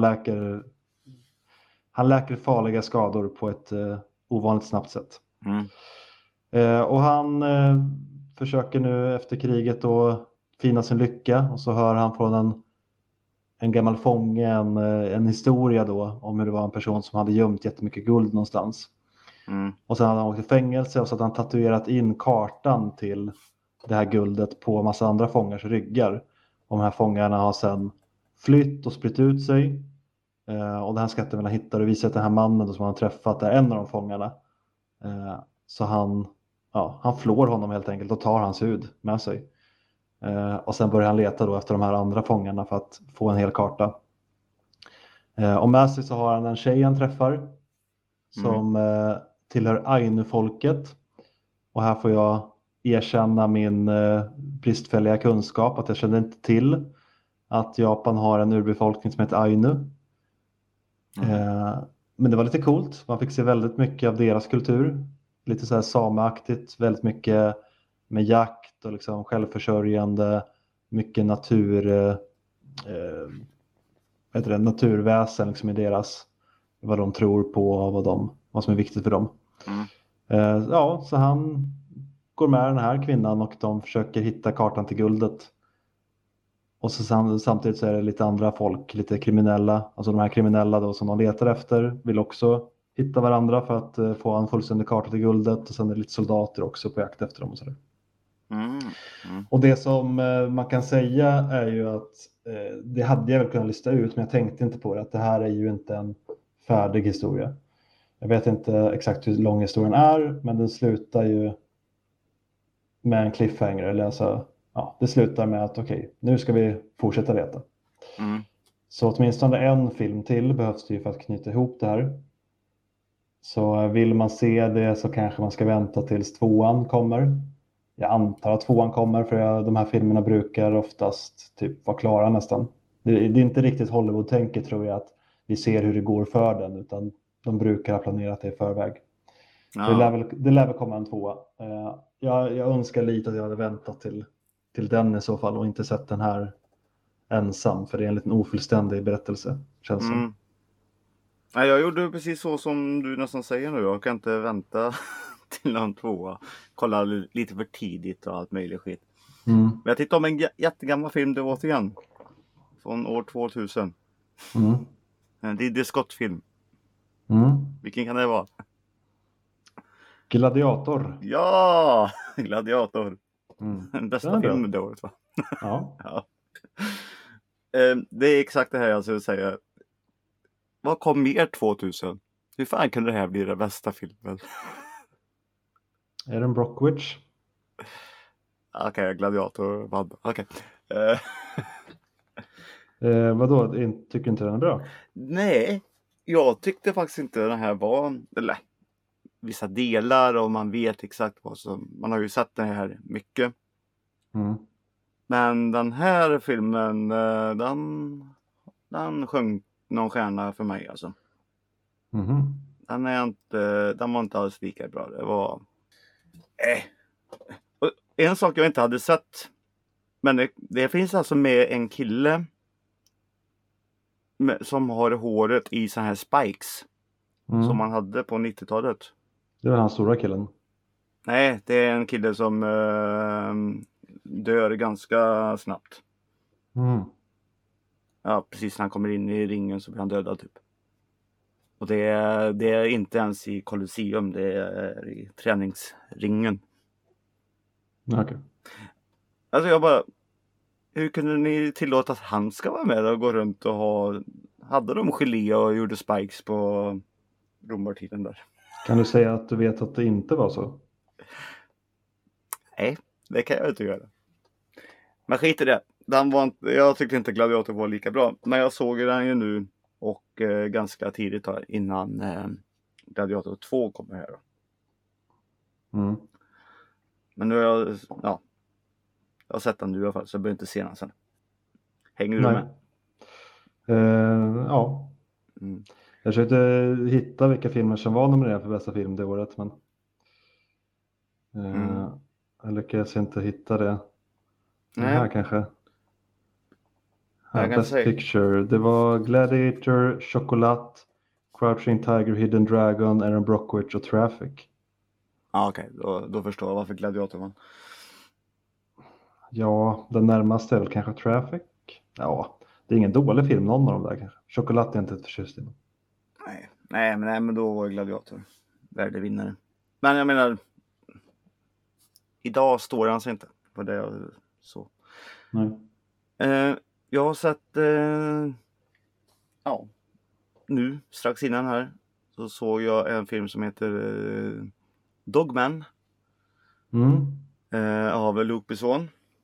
han läker farliga skador på ett ovanligt snabbt sätt. Och han försöker nu efter kriget då finna sin lycka. Och så hör han från en gammal fånge en historia då om hur det var en person som hade gömt jättemycket guld någonstans. Och sen hade han åkt i fängelse och så hade han tatuerat in kartan till det här guldet på massa andra fångars ryggar. Och de här fångarna har sen flytt och spritt ut sig. Och den här skattemännen hittar och visar att den här mannen då som han har träffat är en av de fångarna. Så han flår honom helt enkelt och tar hans hud med sig. Och sen börjar han leta då efter de här andra fångarna för att få en hel karta. Och med sig så har han en tjej han träffar som tillhör Ainu-folket. Och här får jag erkänna min bristfälliga kunskap, att jag kände inte till att Japan har en urbefolkning som heter Ainu. Men det var lite coolt. Man fick se väldigt mycket av deras kultur. Lite så här sameaktigt, väldigt mycket med jakt och liksom självförsörjande, mycket naturväsen liksom i deras, vad de tror på och vad som är viktigt för dem. Så han går med den här kvinnan och de försöker hitta kartan till guldet. Och så samtidigt så är det lite andra folk, lite kriminella. Alltså de här kriminella då som de letar efter vill också hitta varandra för att få en fullständig karta till guldet. Och sen är det lite soldater också på jakt efter dem och sådär. Och det som man kan säga är ju att det hade jag väl kunnat lista ut, men jag tänkte inte på det, att det här är ju inte en färdig historia. Jag vet inte exakt hur lång historien är, men den slutar ju med en cliffhanger. Eller alltså, det slutar med att okej, nu ska vi fortsätta leta. Så åtminstone en film till behövs det ju för att knyta ihop det här. Så vill man se det så kanske man ska vänta tills 2:an kommer. Jag antar att 2:an kommer, för de här filmerna brukar oftast typ vara klara nästan. Det är inte riktigt Hollywood-tänket, tror jag, att vi ser hur det går för den, utan de brukar ha planerat det i förväg. Det lär väl komma en 2:a. Jag önskar lite att jag hade väntat till den i så fall och inte sett den här ensam, för det är en liten ofullständig berättelse, känns som. Nej, jag gjorde precis så som du nästan säger nu. Jag kan inte vänta till någon 2:a. Kolla lite för tidigt och allt möjligt skit. Men jag tittade om en jättegammal film, det var återigen från år 2000. En Ridley Scott-film. Vilken kan det vara? Gladiator. Ja, Gladiator. Den bästa filmen det året, va? Ja. Det är exakt det här jag skulle säga. vad kom mer 2000? Hur fan kunde det här bli den bästa filmen? Är det en Brockovich? Okej, Gladiator vann. Okej. Vadå, tycker inte den är bra? Nej, jag tyckte faktiskt inte den här var, eller vissa delar och man vet exakt vad som, man har ju sett den här mycket. Mm. Men den här filmen, den sjöng någon stjärna för mig alltså. Mhm. Den var inte alls lika bra. Det var... Och en sak jag inte hade sett. Men det finns alltså med en kille som har håret i så här spikes. Mm. Som man hade på 90-talet. Det var den stora killen. Nej, det är en kille som dör ganska snabbt. Mm. Ja, precis när han kommer in i ringen så blir han dödad typ. Och det är inte ens i Colosseum, det är i träningsringen. Okej. Alltså jag bara, hur kunde ni tillåta att han ska vara med och gå runt och hade de gelé och gjorde spikes på romartiden där? Kan du säga att du vet att det inte var så? Nej, det kan jag inte göra. Men skit i det. Jag tyckte inte Gladiator var lika bra. Men jag såg den ju nu och ganska tidigt innan Gladiator 2 kommer här då. Mm. Men nu har jag har sett den nu i alla fall så jag behöver inte se den sen. Hänger du Nej. med? Ja. Mm. Jag försökte hitta vilka filmer som var nominerade för bästa film det året, men jag lyckades inte hitta det. Den här kanske. Jag kan Best säga. Picture. Det var Gladiator, Chocolat, Crouching Tiger, Hidden Dragon, Aaron Brockovich och Traffic. Ja, okej. Då förstår jag varför Gladiator vann. Ja, den närmaste är väl kanske Traffic. Ja, det är ingen dålig film, någon av dem där kanske. Chocolat är inte ett förtjust i. Nej, men då var Gladiator värdevinnare. Men jag menar, idag står han sig inte på det jag så. Nej. Jag har sett, nu strax innan här så såg jag en film som heter Dogman av Luc Besson.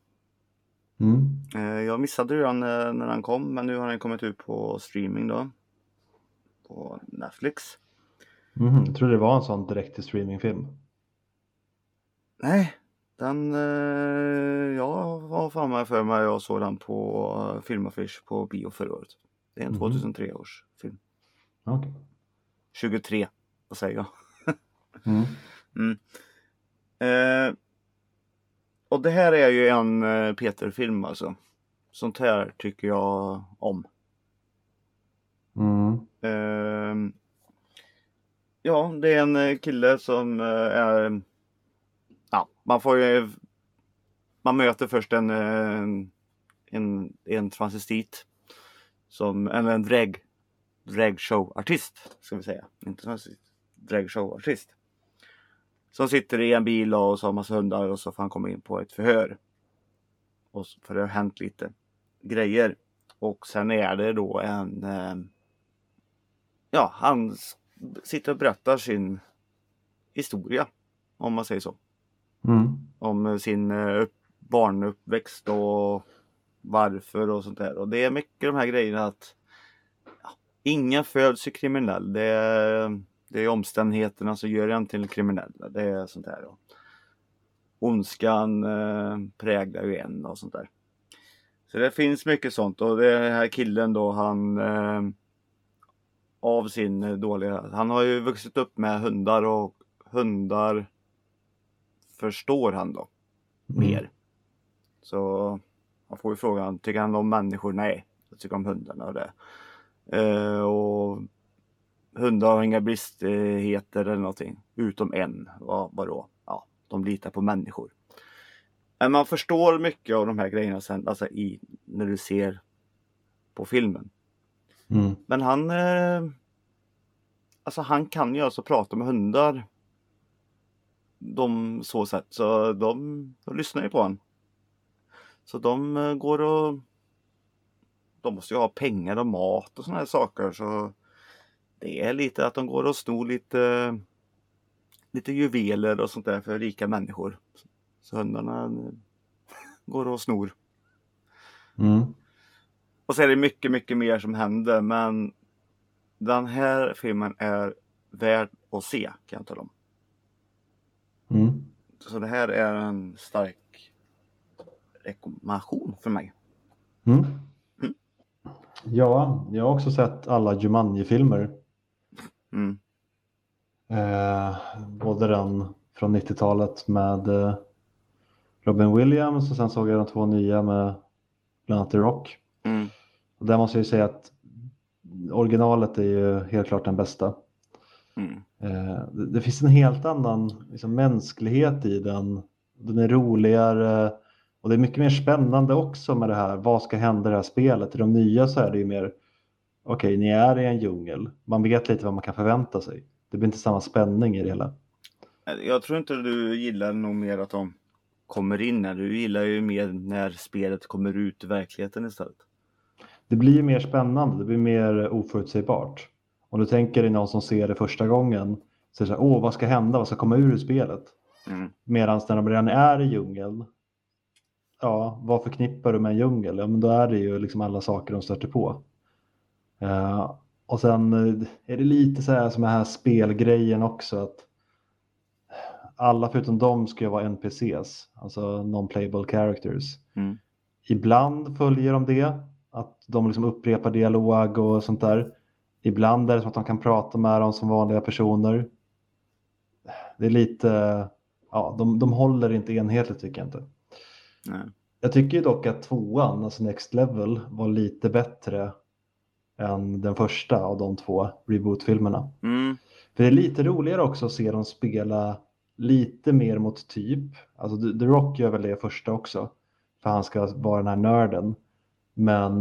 Jag missade ju den när han kom, men nu har den kommit ut på streaming då. På Netflix. Jag tror det var en sån direkt till streamingfilm. Nej, jag var framme för mig och såg den på filmaffisch på bio förra året. Det är en 2003 års film. Okay. 23, vad säger jag? Och det här är ju en Peter-film alltså. Sånt här tycker jag om. Ja, det är en kille som är... Ja, man möter först en transvestit. En dragshow-artist, ska vi säga. Inte transvestit, dragshow-artist. Som sitter i en bil och så har massa hundar och så får han komma in på ett förhör. Och för det har hänt lite grejer. Och sen är det då han sitter och berättar sin historia, om man säger så. Om sin barnuppväxt och varför och sånt där. Och det är mycket de här grejerna att ingen föds ju kriminell. Det är omständigheterna som gör en till kriminell. Det är sånt där. Ondskan präglar ju en och sånt där. Så det finns mycket sånt. Och det här killen då, han av sin dåliga... Han har ju vuxit upp med hundar och hundar förstår han då mer. Så man får ju frågan, tycker han om människor? Nej, jag tycker om hundarna och det. Och hundar har inga bristigheter eller någonting. Utom en. Vadå? Ja, de litar på människor. Men man förstår mycket av de här grejerna sen, alltså när du ser på filmen. Men han kan ju alltså prata med hundar. Så sätt. Så de lyssnar ju på honom. Så de går och... De måste ju ha pengar och mat och såna här saker. Så det är lite att de går och snor lite juveler och sånt där för rika människor. Så hundarna går och snor. Mm. Och så är det mycket, mycket mer som händer. Men den här filmen är värd att se, kan jag tala om. Mm. Så det här är en stark rekommendation för mig. Mm. Ja, jag har också sett alla Jumanji-filmer. Mm. Både den från 90-talet med Robin Williams och sen såg jag de 2 nya med bland annat The Rock. Mm. Och där måste jag ju säga att originalet är ju helt klart den bästa. Mm. Det finns en helt annan liksom, mänsklighet i den. Den är roligare och det är mycket mer spännande också med det här. Vad ska hända i det här spelet? I de nya så är det ju mer okej, ni är i en djungel. Man vet lite vad man kan förvänta sig. Det blir inte samma spänning i det hela. Jag tror inte du gillar nog mer att de kommer in här. Du gillar ju mer när spelet kommer ut i verkligheten istället. Det blir mer spännande, det blir mer oförutsägbart. Om du tänker dig någon som ser det första gången, så är det så här, vad ska hända, vad ska komma ur spelet? Mm. Medan när de redan är i djungeln, ja, vad förknippar du med en djungel? Ja, men då är det ju liksom alla saker de stöter på. Och sen är det lite så här som den här spelgrejen också, att alla förutom dem ska ju vara NPCs, alltså non-playable characters. Mm. Ibland följer de det, att de liksom upprepar dialog och sånt där. Ibland är det som att de kan prata med dem som vanliga personer. Det är lite, ja, de håller inte enhetligt tycker jag inte. Nej. Jag tycker ju dock att 2:an, alltså Next Level, var lite bättre än den första av de 2 reboot-filmerna. Mm. För det är lite roligare också att se dem spela lite mer mot typ. Alltså The Rock gör väl det första också. För han ska vara den här nörden. Men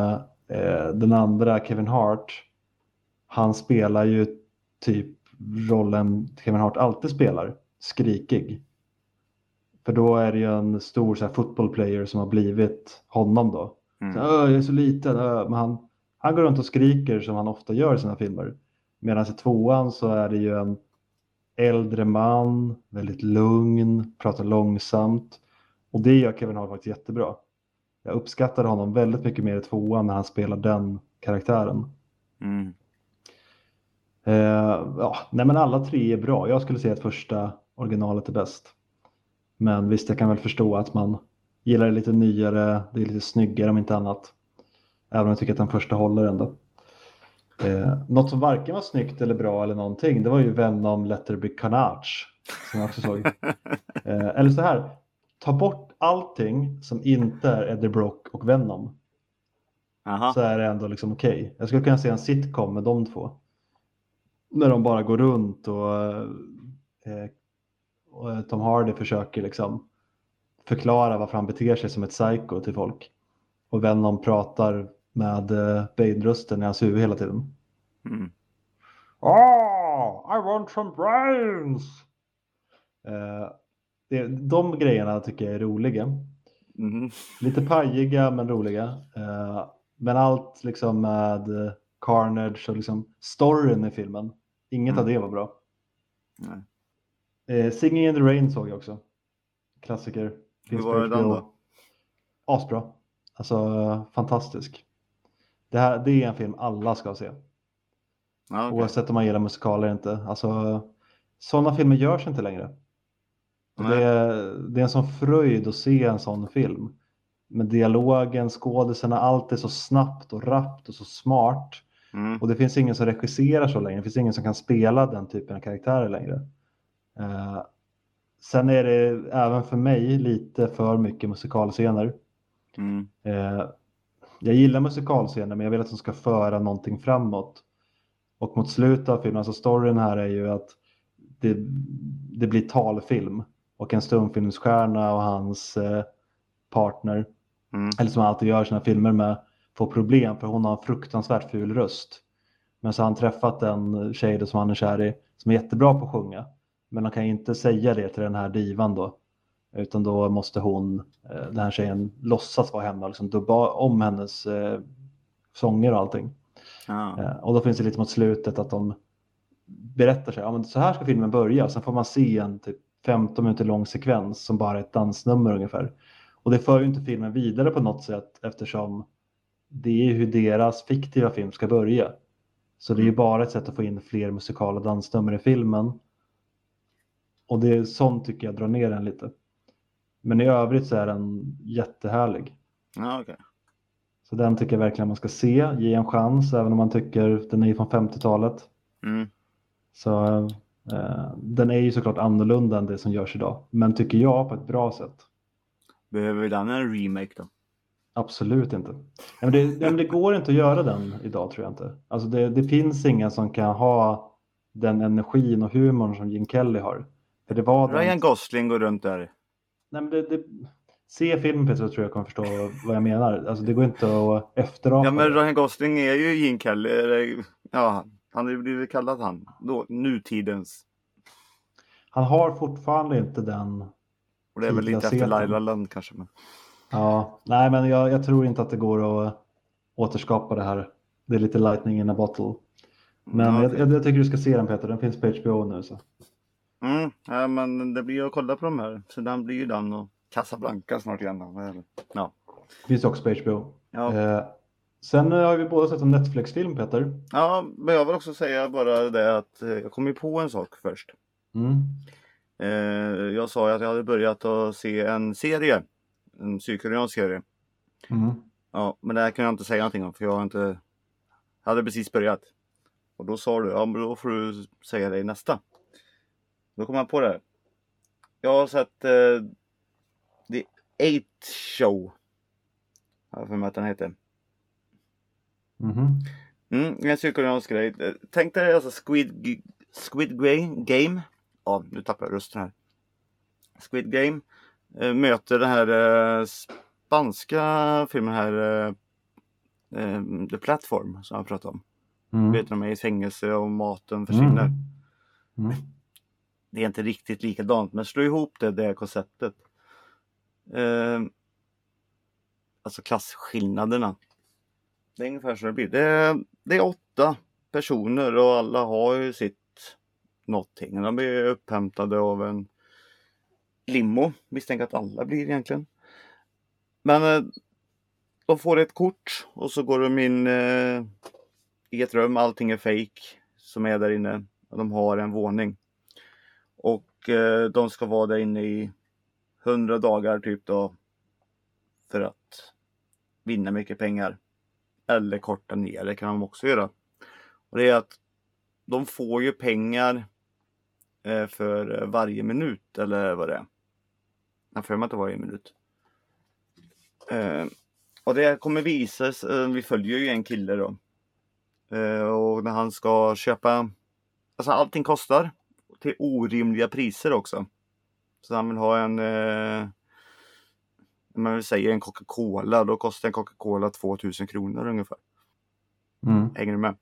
den andra, Kevin Hart, han spelar ju typ rollen Kevin Hart alltid spelar. Skrikig. För då är det ju en stor så här, football player som har blivit honom då. Mm. Så, jag är så liten. Men han går runt och skriker som han ofta gör i sina filmer. Medan i 2:an så är det ju en äldre man, väldigt lugn, pratar långsamt. Och det gör Kevin Hart faktiskt jättebra. Jag uppskattade honom väldigt mycket mer i 2:an när han spelar den karaktären. Mm. Ja, nej men alla 3 är bra. Jag skulle säga att första originalet är bäst. Men visst, jag kan väl förstå att man gillar det lite nyare, det är lite snyggare om inte annat. Även om jag tycker att den första håller ändå. Något som varken var snyggt eller bra eller någonting, det var ju Venom Let There Be Carnage. Som jag också såg. Eller så här, ta bort allting som inte är Eddie Brock och Venom. Aha. Så är det ändå liksom okej. Jag skulle kunna se en sitcom med de 2. När de bara går runt och Tom Hardy försöker liksom förklara varför han beter sig som ett psycho till folk. Och Venom pratar med Bane-rösten i hans huvud hela tiden. Mm. I want some brains! De grejerna tycker jag är roliga. Mm. Lite pajiga men roliga. Men allt liksom med Carnage och liksom storyn i filmen. Inget av det var bra. Nej. Singing in the Rain såg jag också. Klassiker. Hur var det den då? Asbra. Alltså fantastisk. Det är en film alla ska se. Ja, okay. Oavsett om man gillar musikaler eller inte. Alltså, sådana filmer görs inte längre. Det är en sån fröjd att se en sån film. Med dialogen, skådisarna, allt är så snabbt och rappt och så smart. Mm. Och det finns ingen som regisserar så länge. Det finns ingen som kan spela den typen av karaktärer längre. Sen är det även för mig lite för mycket musikalscener. Mm. Jag gillar musikalscener, men jag vill att de ska föra någonting framåt. Och mot slutet av filmen, alltså storyn här är ju att det blir talfilm. Och en stumfilmsstjärna och hans partner, eller som han alltid gör sina filmer med, får problem för hon har en fruktansvärt ful röst. Men så har han träffat en tjej då som han är kär i, som är jättebra på att sjunga. Men han kan inte säga det till den här divan då. Utan då måste den här tjejen låtsas vara hemma och liksom dubba om hennes sånger och allting. Och då finns det lite mot slutet att de berättar sig, ja, men så här ska filmen börja. Sen får man se en typ 15 minuter lång sekvens som bara är ett dansnummer ungefär. Och det för ju inte filmen vidare på något sätt eftersom det är hur deras fiktiva film ska börja. Så det är ju bara ett sätt att få in fler musikala dansnummer i filmen. Och det är sånt tycker jag drar ner den lite. Men i övrigt så är den jättehärlig. Ja, okej. Så den tycker jag verkligen man ska se. Ge en chans även om man tycker den är från 50-talet. Så den är ju såklart annorlunda än det som görs idag. Men tycker jag på ett bra sätt. Behöver den en remake då? Absolut inte. Men det går inte att göra den idag tror jag inte. Alltså det finns ingen som kan ha den energin och humorn som Gene Kelly har. För det var Ryan Gosling går runt där. Nej, men se filmen Peter, så tror jag kommer förstå vad jag menar. Alltså det går inte att efterapa. Ja, men Ryan Gosling är ju Gene Kelly. Ja, han har ju blivit kallad nutidens. Han har fortfarande inte den. Och det är väl lite efter Laila Land kanske. Men... Ja, nej men jag tror inte att det går att återskapa det här. Det är lite lightning in a bottle. Men jag tycker du ska se den Peter, den finns på HBO nu så. Ja, men det blir ju att kolla på de här. Så den blir ju den och Casablanca snart igen. Ja. Finns också på HBO. Ja. Sen har vi båda sett en Netflix-film Peter. Ja, men jag vill också säga bara det att jag kom ju på en sak först. Jag sa ju att jag hade börjat att se en serie. En sydkoreansk serie. Ja, men det här kan jag inte säga någonting om för jag hade precis börjat. Och då sa du, ja men då får du säga det i nästa. Då kom jag på det här. Jag har sett The 8 Show. Jag har för mig att den heter. En sydkoreansk grej. Tänk dig alltså Squid Game. Ja, nu tappar jag rösten här. Squid Game möter den här spanska filmen här The Platform som jag pratade om. Vet de är i fängelse och maten försvinner. Det är inte riktigt likadant, men slå ihop det konceptet. Alltså klasskillnaderna. Det är ungefär så det blir. Det är 8 personer och alla har ju sitt någonting. De blir upphämtade av en limo. Misstänker att alla blir egentligen. Men de får ett kort och så går de in i ett rum. Allting är fake som är där inne. De har en våning. Och de ska vara där inne i 100 dagar typ då. För att vinna mycket pengar. Eller korta ner, det kan de också göra. Och det är att de får ju pengar för varje minut. Eller vad det är. Jag får inte varje minut. Och det kommer visas. Vi följer ju en kille då. Och när han ska köpa. Alltså allting kostar. Till orimliga priser också. Så han vill ha man vill säga en Coca-Cola. Då kostar en Coca-Cola 2000 kronor ungefär. Hänger du med?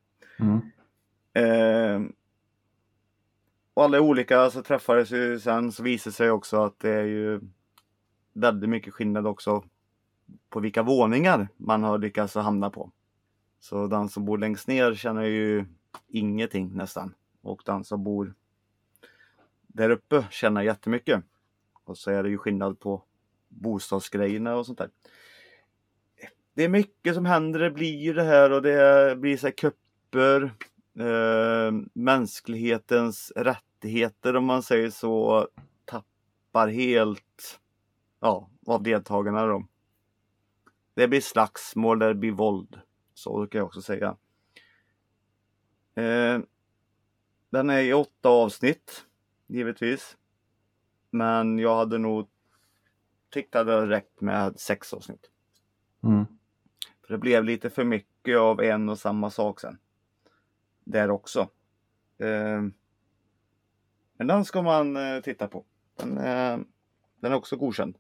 Och alla olika så träffades ju sen. Så visar sig också att det är ju väldigt mycket skillnad också. På vilka våningar man har lyckats hamna på. Så den som bor längst ner känner ju ingenting nästan. Och den som bor där uppe känner jättemycket. Och så är det ju skillnad på bostadsgrejerna och sånt där. Det är mycket som händer. Det blir ju det här och det blir så här kupper. Mänsklighetens rättigheter om man säger så. Tappar helt av deltagarna då. Det blir slagsmål, det blir våld. Så kan jag också säga. Den är i 8 avsnitt. Givetvis. Men jag hade nog tyckt att det hade räckt med 6 avsnitt. För det blev lite för mycket av en och samma sak sen. Där också. Men den ska man titta på. Den är också godkänd.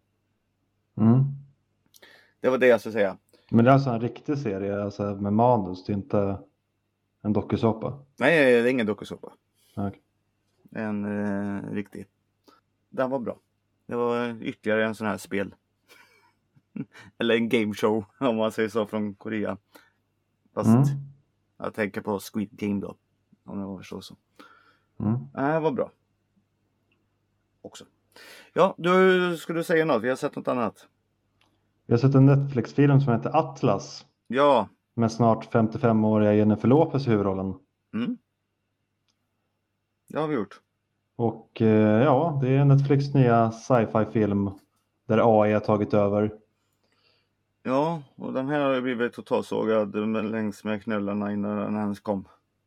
Det var det jag skulle säga. Men det är alltså en riktig serie alltså med manus, det är inte en dokusåpa? Nej, det är ingen dokusåpa. Okay. En riktig. Den var bra. Det var ytterligare en sån här spel. Eller en game show om man säger så från Korea. Fast Jag tänker på Squid Game då. Om jag förstår så. Mm. Vad bra. Också. Ja, du skulle säga något. Vi har sett något annat. Vi har sett en Netflix-film som heter Atlas. Ja. Med snart 55-åriga Jennifer Lopez i huvudrollen. Mm. Det har vi gjort. Och ja, det är Netflix nya sci-fi-film där AI har tagit över. Ja, och den här har ju blivit totalsågad längs med knölarna innan den ens kom.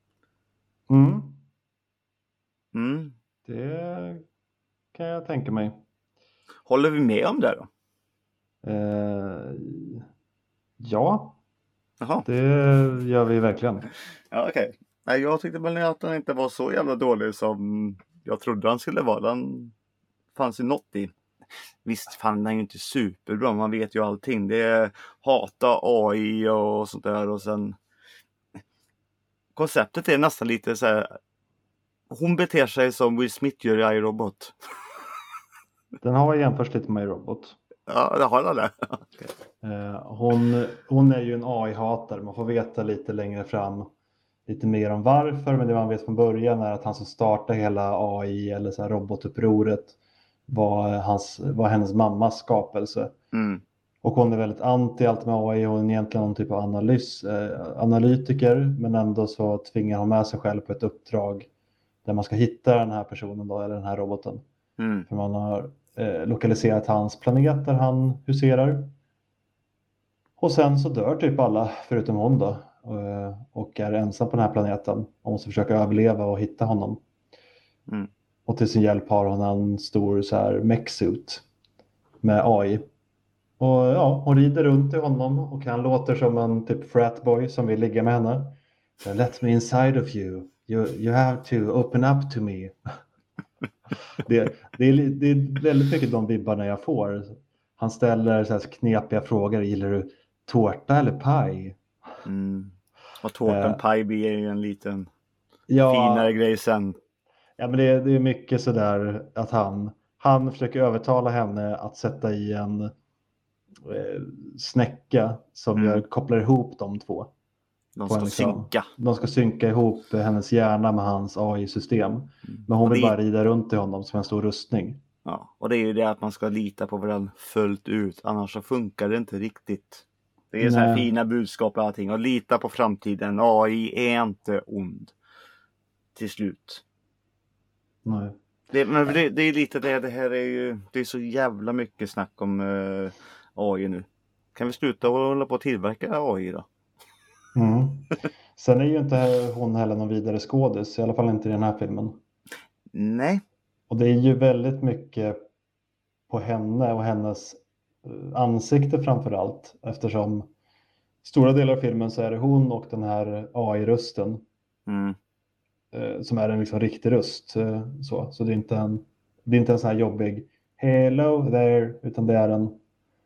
Mm. Det kan jag tänka mig. Håller vi med om det då? Ja, Jaha. det gör vi verkligen. Ja, okej. Nej, jag tyckte väl att den inte var så jävla dålig som jag trodde den skulle vara. Den fanns ju något i. Visst, fan, den är ju inte superbra. Man vet ju allting. Det är hata AI och sånt där. Och sen konceptet är nästan lite så här. Hon beter sig som Will Smith gör i iRobot. Den har jämförts lite med iRobot. Ja, det har den det. Hon är ju en AI-hatare. Man får veta lite längre fram lite mer om varför. Men det man vet från början är att han som startade hela AI eller så här robotupproret var hennes mammas skapelse. Mm. Och hon är väldigt anti allt med AI. Hon är egentligen någon typ av analytiker. Men ändå så tvingar hon med sig själv på ett uppdrag där man ska hitta den här personen då, eller den här roboten. Mm. För man har lokaliserat hans planet där han huserar. Och sen så dör typ alla förutom hon då. Och är ensam på den här planeten. Och måste försöka överleva och hitta honom. Mm. Och till sin hjälp har hon en stor så här mech-suit med AI. Och ja, hon rider runt i honom och han låter som en typ fratboy som vill ligga med henne. Let me inside of you. You have to open up to me. Det är väldigt mycket de vibbarna jag får. Han ställer så här knepiga frågor. Gillar du tårta eller paj? Mm. Och tårtan paj blir ju en liten Ja, finare grej sen. Ja, men det är mycket sådär att han försöker övertala henne att sätta i en snäcka som kopplar ihop de två. De ska synka. De ska synka ihop hennes hjärna med hans AI-system. Men hon vill bara rida runt i honom som en stor rustning. Ja, och det är ju det att man ska lita på varandra fullt ut. Annars så funkar det inte riktigt. Det är så här fina budskap och allting. Och lita på framtiden. AI är inte ond. Till slut. Nej. Det är lite det här är ju. Det är så jävla mycket snack om AI nu. Kan vi sluta och hålla på att tillverka AI då? Mm. Sen är ju inte hon heller någon vidare skådis. I alla fall inte i den här filmen. Nej. Och det är ju väldigt mycket på henne och hennes ansikte framför allt. Eftersom stora delar av filmen så är det hon och den här AI-rösten. Som är en liksom riktig röst. Så det är inte en sån här jobbig hello there. Utan det är en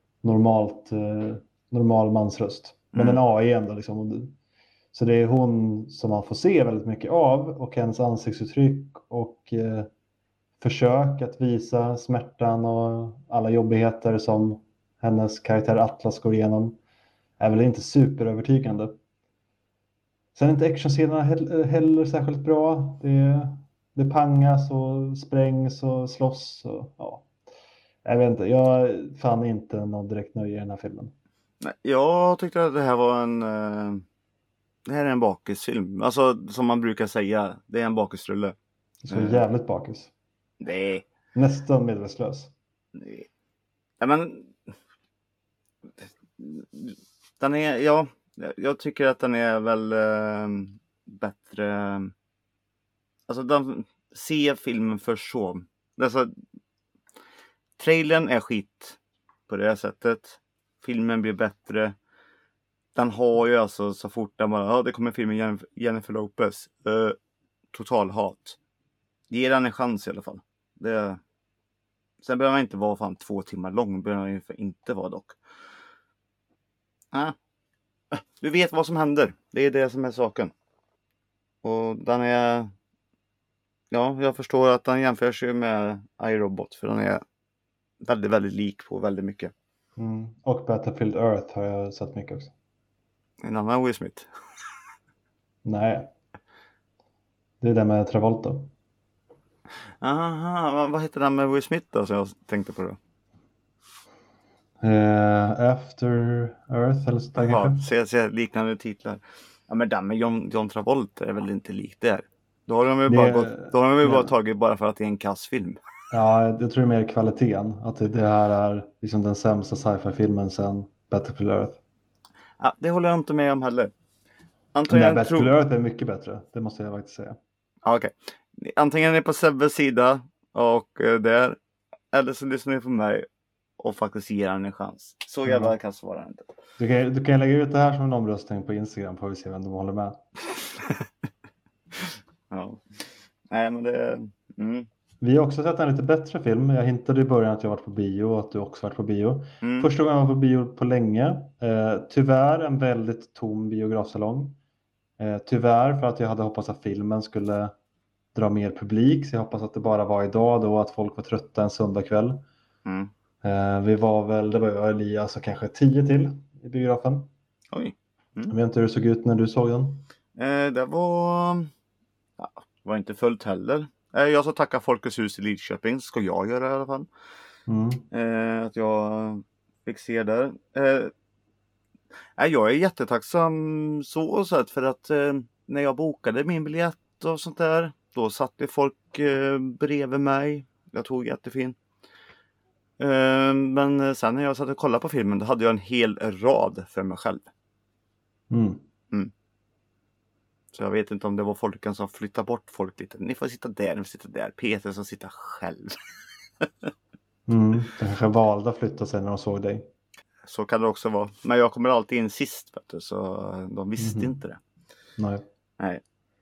normal mansröst. Men en AI ändå liksom. Så det är hon som man får se väldigt mycket av. Och hennes ansiktsuttryck och försök att visa smärtan och alla jobbigheter som hennes karaktär Atlas går igenom är väl inte superövertygande. Sen är inte actionscenerna heller särskilt bra. Det pangas och sprängs och slåss. Och, ja. Jag vet inte, jag fann inte någon direkt nöje i den här filmen. Nej, jag tyckte att det här var det här är en bakisfilm. Alltså som man brukar säga, det är en bakisrulle. Så jävligt bakis. Nej. Nästan medvetslös. Nej. Ja, men den är, ja, jag tycker att den är väl bättre. Alltså se filmen för så. Alltså, trailern är skit på det här sättet. Filmen blir bättre. Den har ju alltså så fort den bara, det kommer filmen Jennifer Lopez. Total hat. Ge den en chans i alla fall. Sen behöver man inte vara fan 2 timmar lång. Behöver man inte vara dock. Du vet vad som händer. Det är det som är saken. Och den är... Ja, jag förstår att den jämförs ju med iRobot. För den är väldigt, väldigt lik på väldigt mycket. Och Battlefield Earth har jag sett mycket också. En annan Will Smith. Nej, det är det med Travolta. Aha, vad heter den med Will Smith då som jag tänkte på då? After Earth eller sånt där Jaha, kanske. ser liknande titlar. Ja men den med John Travolta är väl inte likt där. Då har de ju Det bara är, då har de ju bara ja, tagit bara för att det är en kassfilm. ja, jag tror det är mer kvaliteten. Att det här är liksom den sämsta sci-fi-filmen sen Battlefield Earth. Ja, det håller jag inte med om heller. Nej, Antingen Battlefield Earth är mycket bättre. Det måste jag faktiskt säga. Ja, okej. Antingen är ni på Sebbes sida och där, eller så lyssnar ni på mig och faktiskt ger han en chans. Så jävla kan svara inte. Du kan lägga ut det här som en omröstning på Instagram, får vi se vem de håller med. Ja. Nej men det... Vi har också sett en lite bättre film. Jag hintade i början att jag varit på bio och att du också varit på bio. Mm. Första gången jag var på bio på länge. Tyvärr en väldigt tom biografsalong. Tyvärr för att jag hade hoppats att filmen skulle dra mer publik. Så jag hoppas att det bara var idag då, att folk var trötta en söndagkväll. Mm. Vi var väl, det var jag och Elias och kanske 10 till i biografen. Oj. Jag vet inte hur det såg ut när du såg den. Det var... Ja, det var inte fullt heller. Jag ska tacka Folkets hus i Lidköping. Ska jag göra i alla fall. Att jag fick se där. Jag är jättetacksam så sätt för att när jag bokade min biljett och sånt där, då satt det folk bredvid mig. Jag tog jättefin. Men sen när jag satt och kollade på filmen, då hade jag en hel rad för mig själv. Så jag vet inte om det var folken som flyttade bort folk lite. Ni får sitta där, ni får sitta där. Peter som sitter själv. De kanske valde att flytta sig när de såg dig. Så kan det också vara. Men jag kommer alltid in sist, vet du, så de visste inte det. Nej.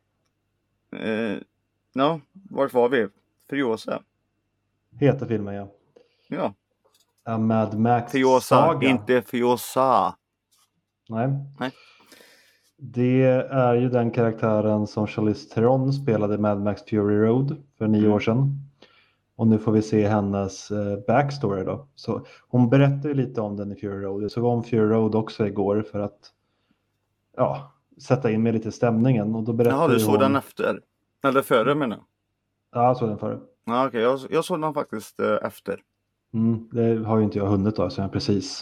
Vart var vi? Furiosa. Heter filmen, ja. Ja. Mad Max Furiosa, Saga. inte Furiosa. Nej. Nej. Det är ju den karaktären som Charlize Theron spelade i Mad Max Fury Road för 9 år sedan. Och nu får vi se hennes backstory då. Så hon berättar ju lite om den i Fury Road. Jag såg om Fury Road också igår för att sätta in med lite stämningen. Och då berättar du såg hon... den efter? Eller före menar jag? Ja, jag såg den före. Ja, okej. Jag såg den faktiskt efter. Det har ju inte jag hunnit då, så jag precis.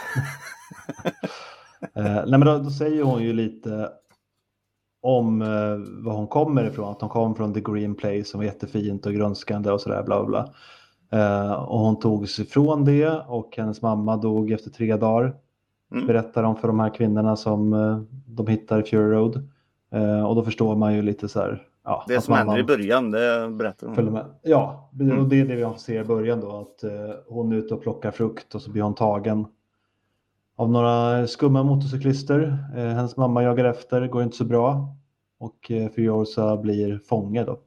Nej, men då säger hon ju lite om var hon kommer ifrån. Att hon kom från The Green Place som var jättefint och grönskande och sådär bla bla. Och hon tog sig ifrån det och hennes mamma dog efter 3 dagar. Berättar de för de här kvinnorna som de hittar i Fury Road. Och då förstår man ju lite så här. Ja, det som händer i början, det berättar hon. Ja, och det är det vi ser i början då. Att hon är ute och plockar frukt och så blir hon tagen av några skumma motorcyklister. Hennes mamma jagar efter, går inte så bra. Och Furiosa blir fånge då.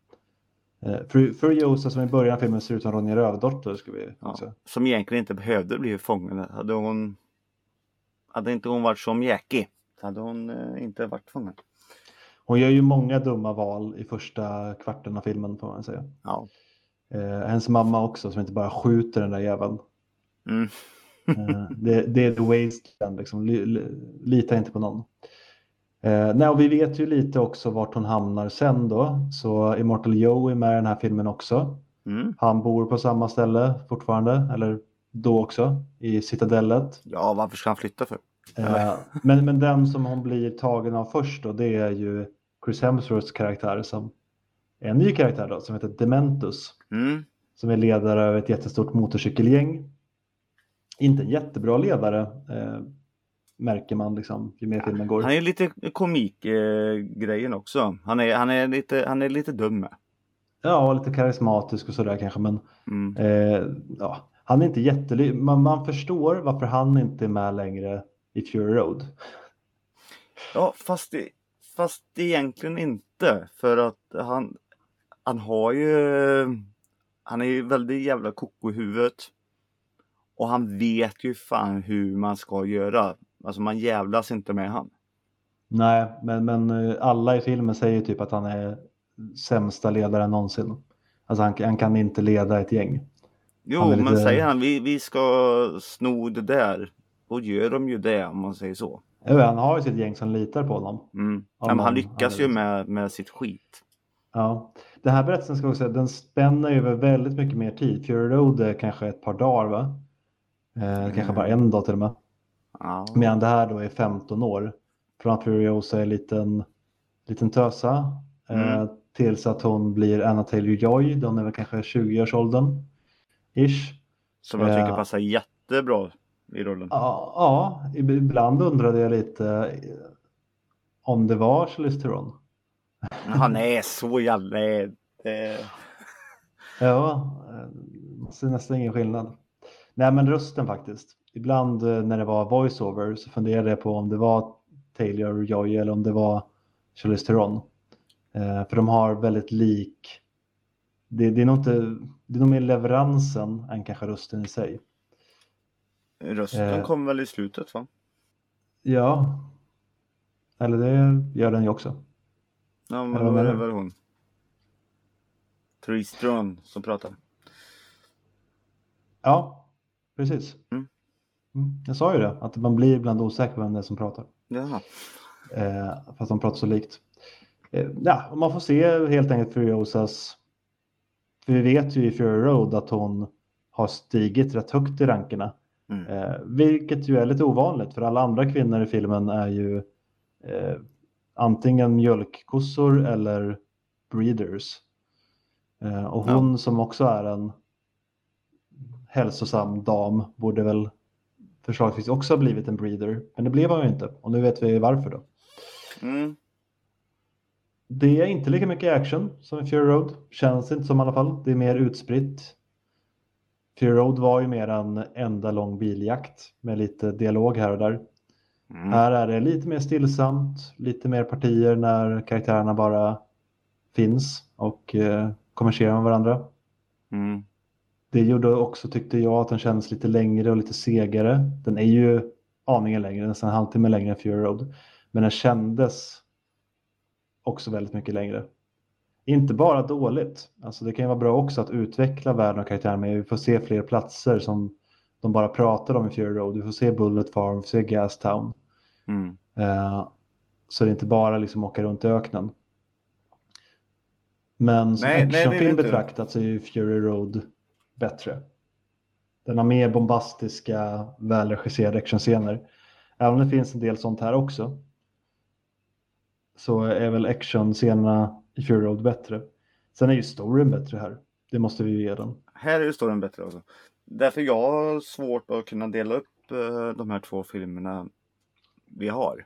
Furiosa som i början av filmen ser ut som Ronja Rövardotter, ska vi säga. Som egentligen inte behövde bli fången. Hade inte hon varit som Jackie, hade hon inte varit fången. Hon gör ju många dumma val i första kvarten av filmen, får man säga. Ja. Hennes mamma också, som inte bara skjuter den där jäveln. Det är the wasteland, liksom. Lita inte på någon. Nej, och vi vet ju lite också vart hon hamnar sen då. Så Immortal Joe är med i den här filmen också. Han bor på samma ställe fortfarande, eller då också, i Citadellet. Ja, varför ska han flytta för? Men den som hon blir tagen av först då, det är ju Chris Hemsworths karaktär, som är en ny karaktär då, som heter Dementus. Som är ledare av ett jättestort motorcykelgäng. Inte en jättebra ledare, märker man liksom ju mer filmen går. Han är lite komik-grejen också. Han är lite dum med. Ja, lite karismatisk och sådär kanske, men han är inte man förstår varför han inte är med längre i Fury Road. Ja, fast egentligen inte, för att han är ju väldigt jävla koko i huvudet. Och han vet ju fan hur man ska göra. Alltså man jävlas inte med han. Nej, men alla i filmen säger typ att han är sämsta ledaren någonsin. Alltså han kan inte leda ett gäng. Jo, men säger han vi ska sno det där. Då gör de ju det, om man säger så. Han har ju sitt gäng som litar på honom. Ja, men han lyckas ju med sitt skit. Ja, den här berättelsen ska jag säga, den spänner över väldigt mycket mer tid. Fury Road är kanske ett par dagar, va? Kanske bara en dag till och med. Ja. Medan det här då är 15 år. Från att Furiosa är en liten tösa tills att hon blir Anna Taylor-Joy. De är väl kanske 20-årsåldern. Ish. Som jag tycker passar jättebra i rollen. Ja, ibland undrade jag lite om det var Charlize Theron. Han är så jävla... Ja, man ser nästan ingen skillnad. Nej, men rösten faktiskt. Ibland när det var voiceover så funderade jag på om det var Taylor-Joy eller om det var Charlize Theron. För de har väldigt lik. Det är nog mer leveransen än kanske rösten i sig. Rösten kom väl i slutet, va? Ja. Eller det gör den ju också. Ja, men då är det väl hon. Charlize Theron som pratar. Ja, precis. Jag sa ju det, att man blir ibland osäker på vem det är som pratar. Jaha. Fast de pratar så likt. Ja, man får se helt enkelt Furiosas. För vi vet ju i Fury Road att hon har stigit rätt högt i rankerna. Vilket ju är lite ovanligt, för alla andra kvinnor i filmen är ju antingen mjölkkossor eller breeders. Och hon som också är en hälsosam dam borde väl förslagsvis också ha blivit en breeder. Men det blev hon ju inte. Och nu vet vi varför då. Det är inte lika mycket action som i Fury Road. Känns inte som i alla fall. Det är mer utspritt. Fury Road var ju mer en enda lång biljakt med lite dialog här och där. Här är det lite mer stillsamt. Lite mer partier när karaktärerna bara finns och konverserar med varandra. Det gjorde också, tyckte jag, att den kändes lite längre och lite segare. Den är ju aningen längre, nästan en halvtimme längre än Fury Road. Men den kändes också väldigt mycket längre. Inte bara dåligt. Alltså det kan ju vara bra också att utveckla världen och karaktären med. Vi får se fler platser som de bara pratar om i Fury Road. Vi får se Bullet Farm, vi får se Gastown. Så det är inte bara liksom åka runt i öknen. Men som actionfilm betraktat så är ju Fury Road bättre. Den har mer bombastiska, välregisserade actionscener. Även om det finns en del sånt här också. Så är väl actionscenerna i Fury Road bättre. Sen är ju storyn bättre här. Det måste vi ju ge den. Här är ju storyn bättre också. Därför jag har svårt att kunna dela upp de här två filmerna vi har.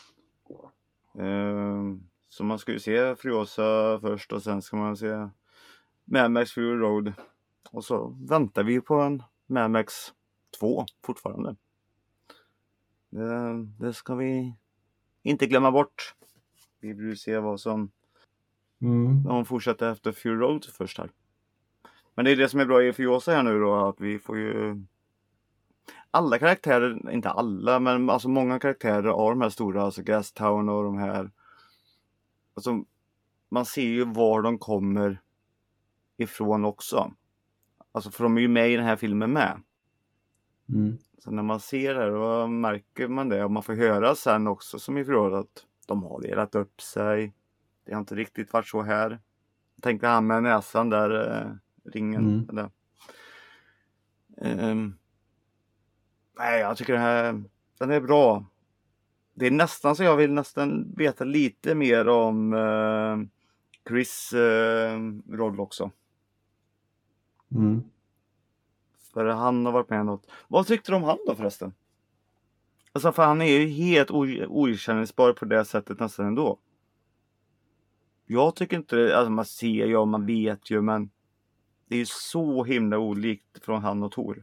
Så man ska ju se Furiosa först och sen ska man se Mad Max Fury Road. Och så väntar vi på en Mad Max 2 fortfarande. Det ska vi inte glömma bort. Vi vill se vad som de fortsätter efter Fury Road först här. Men det är det som är bra i Furiosa här nu då, att vi får ju alla karaktärer, inte alla, men alltså många karaktärer av de här stora, alltså Gastown och de här. Alltså man ser ju var de kommer ifrån också. Alltså för de är ju med i den här filmen med. Så när man ser det då märker man det, och man får höra sen också som i Furiosa att de har delat upp sig. Det har inte riktigt varit så här. Jag tänkte han med näsan där, ringen. Där. Nej, jag tycker den är bra. Det är nästan så jag vill nästan veta lite mer om Chris roll också. För han har varit med något. Vad tyckte du om han då förresten? Alltså för han är ju helt oigenkännbar på det sättet nästan ändå. Jag tycker inte det, alltså man ser ju och man vet ju, men det är ju så himla olikt från han och Thor.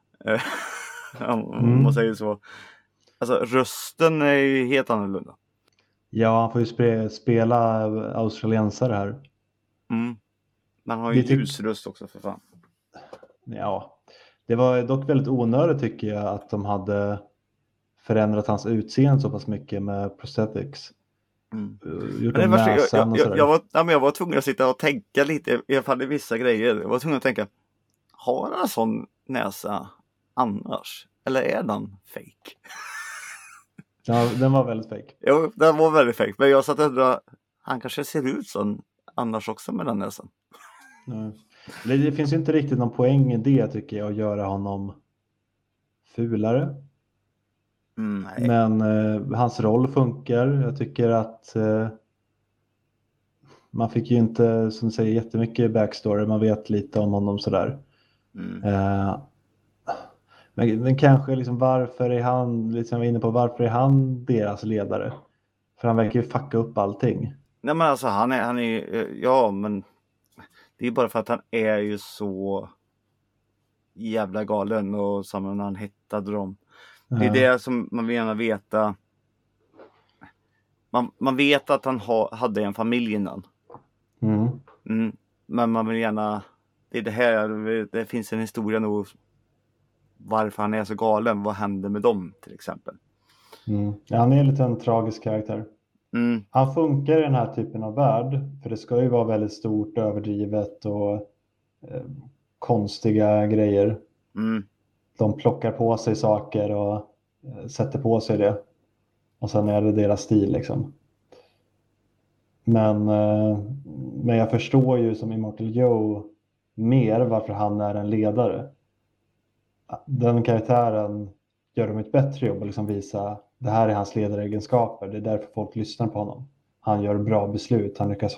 Om man säger så. Alltså rösten är ju helt annorlunda. Ja, han får ju spela australiensare här. Man har ju ljusröst också för fan. Ja, det var dock väldigt onödigt tycker jag att de hade förändrat hans utseende så pass mycket med prosthetics. Gjort om näsan och sådär. Jag var tvungen att sitta och tänka lite, i alla fall i vissa grejer. Jag var tvungen att tänka, har han en sån näsa annars? Eller är den fake? Ja, den var väldigt fake. Jo, den var väldigt fake. Men jag satt och undrade, han kanske ser ut som annars också med den näsan. Ja. Det finns ju inte riktigt någon poäng i det tycker jag, att göra honom fulare. Nej. Men hans roll funkar. Jag tycker att man fick ju inte, som du säger, jättemycket backstory. Man vet lite om honom sådär. Men kanske liksom varför är han, liksom jag var inne på, varför är han deras ledare? För han verkar ju fucka upp allting. Nej men alltså han är, ja men det är bara för att han är ju så jävla galen och samma när han hittade dem. Det är det som man vill gärna veta. Man vet att han hade en familj innan. Men man vill gärna, det finns en historia nog varför han är så galen. Vad händer med dem till exempel? Ja, han är lite en tragisk karaktär. Han funkar i den här typen av värld. För det ska ju vara väldigt stort, överdrivet och konstiga grejer. De plockar på sig saker och sätter på sig det. Och sen är det deras stil liksom. Men jag förstår ju som Immortal Joe mer varför han är en ledare. Den karaktären gör de ett bättre jobb att liksom visa det här är hans ledaregenskaper. Det är därför folk lyssnar på honom. Han gör bra beslut. Han lyckas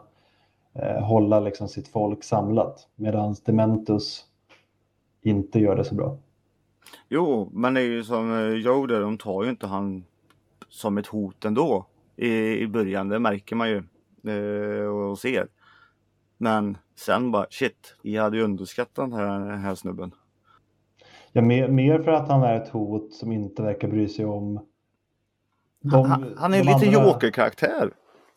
hålla liksom sitt folk samlat. Medan Dementus inte gör det så bra. Jo, men det är ju som Joe där, de tar ju inte han som ett hot ändå i början, det märker man ju och ser. Men sen bara, shit, vi hade ju underskattat den här snubben. Ja, mer för att han är ett hot som inte verkar bry sig om han är en liten joker-karaktär.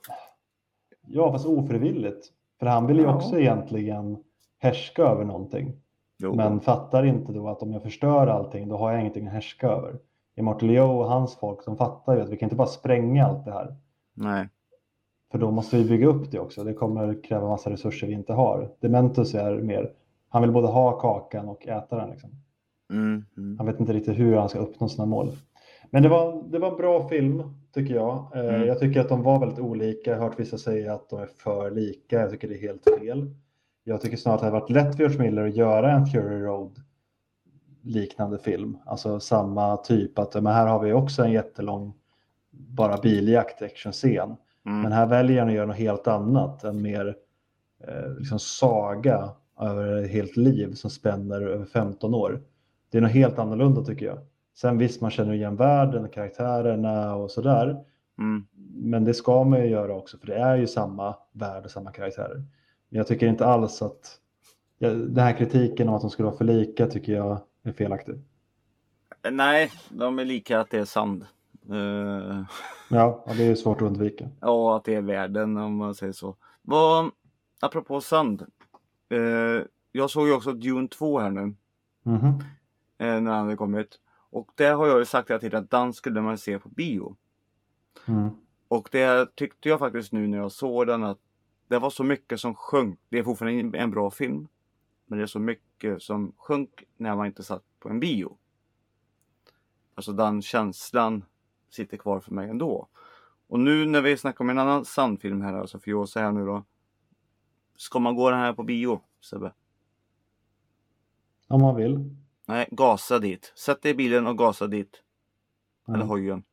Ja, fast ofrivilligt. För han vill ju också egentligen härska över någonting. Jo. Men fattar inte då att om jag förstör allting, då har jag ingenting att härska över. Immortal Joe och hans folk, de fattar ju att vi kan inte bara spränga allt det här. Nej. För då måste vi bygga upp det också. Det kommer kräva massa resurser vi inte har. Dementus är mer, han vill både ha kakan och äta den liksom. Han vet inte riktigt hur han ska uppnå sina mål. Men det var en bra film tycker jag. Jag tycker att de var väldigt olika. Jag har hört vissa säga att de är för lika. Jag tycker det är helt fel. Jag tycker snarare att det hade varit lätt för George Miller att göra en Fury Road liknande film. Alltså samma typ. Men här har vi också en jättelång bara biljakt actionscen. Men här väljer han att göra något helt annat. En mer liksom saga över ett helt liv som spänner över 15 år. Det är något helt annorlunda tycker jag. Sen visst, man känner igen världen, karaktärerna och sådär. Men det ska man ju göra också, för det är ju samma värld och samma karaktärer. Men jag tycker inte alls att den här kritiken om att de skulle vara för lika tycker jag är felaktig. Nej, de är lika att det är sand. Ja, det är svårt att undvika. Ja, att det är världen om man säger så. Apropå sand. Jag såg ju också Dune 2 här nu. När han hade kommit. Och det har jag ju sagt hela tiden att den skulle man se på bio. Och det tyckte jag faktiskt nu när jag såg den att det var så mycket som sjönk. Det är fortfarande en bra film. Men det är så mycket som sjönk när man inte satt på en bio. Alltså den känslan sitter kvar för mig ändå. Och nu när vi snackar om en annan sandfilm här, alltså för jag säger här nu då. Ska man gå den här på bio, Sebbe? Om man vill. Nej, gasa dit. Sätt dig i bilen och gasa dit. Eller hojen.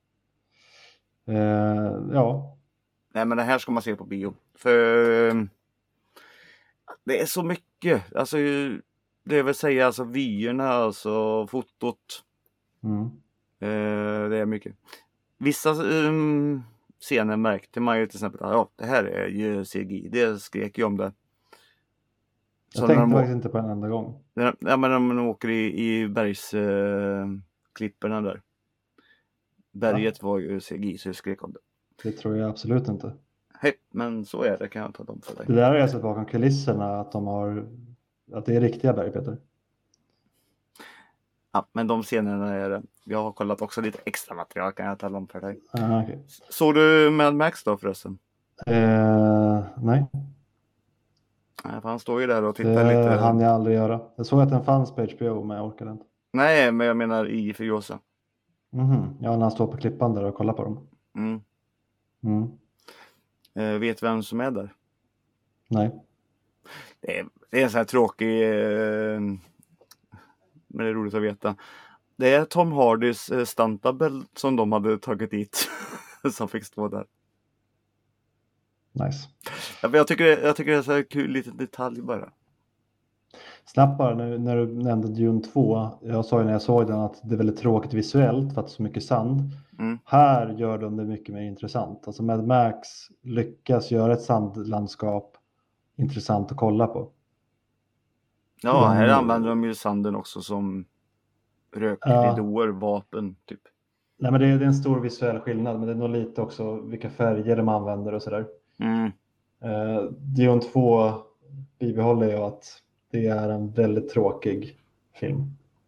Ja. Nej, men det här ska man se på bio. För det är så mycket. Alltså, det vill säga alltså vyerna, alltså fotot. Det är mycket. Vissa scener märkte man ju till exempel att det här är ju CGI. Det skrek ju om det. Jag tänkte faktiskt inte på en enda gång. Ja, men när man åker i bergsklipporna där. Berget var ju CGI, så jag skrek om det. Det tror jag absolut inte. Hej, men så är det, kan jag ta dem för dig. Det där har jag sett bakom kulisserna att det är riktiga berg, Peter. Ja, men de scenerna är det. Jag har kollat också lite extra material, kan jag tala om för dig. Okay. Såg du Mad Max då förresten? Nej. Nej, för han står ju där och tittar lite. Det hann jag aldrig göra. Jag såg att den fanns på HBO, men jag orkade inte. Nej, men jag menar i Furiosa. Ja, när han står på klippan där och kollar på dem. Vet vem som är där? Nej. Det är en sån här tråkig, men det är roligt att veta. Det är Tom Hardys stuntdouble som de hade tagit dit som fick stå där. Nice. Jag tycker det är så här kul liten detalj bara. Snabbt bara när du nämnde Dune 2. Jag sa ju när jag såg den att det är väldigt tråkigt visuellt för att det är så mycket sand. Här gör de det mycket mer intressant. Alltså Mad Max lyckas göra ett sandlandskap intressant att kolla på. Ja, här använder de ju sanden också som rökridåer, vapen typ. Nej, men det är en stor visuell skillnad, men det är nog lite också vilka färger de använder och sådär. Dune 2 bibehåller jag att det är en väldigt tråkig film.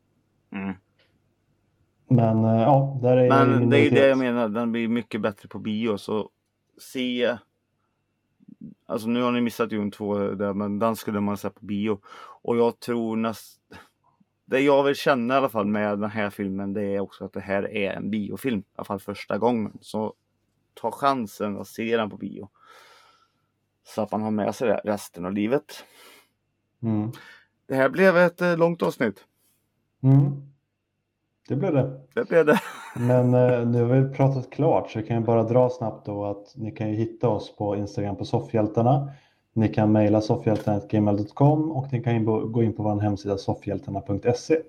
Men ja, där är jag i minoritet. Men det är det jag menar, den blir mycket bättre på bio, så se. Alltså nu har ni missat Dune 2 där, men den skulle man se på bio. Och jag tror det jag vill känna i alla fall med den här filmen, det är också att det här är en biofilm, i alla fall första gången. Så ta chansen att se den på bio. Så att man har med sig det resten av livet. Det här blev ett långt avsnitt. Det blev det. Det blev det. Men nu har vi pratat klart, så jag kan bara dra snabbt då att ni kan ju hitta oss på Instagram på Soffhjältarna. Ni kan mejla soffhjältarna@gmail.com och ni kan gå in på vår hemsida soffhjältarna.se.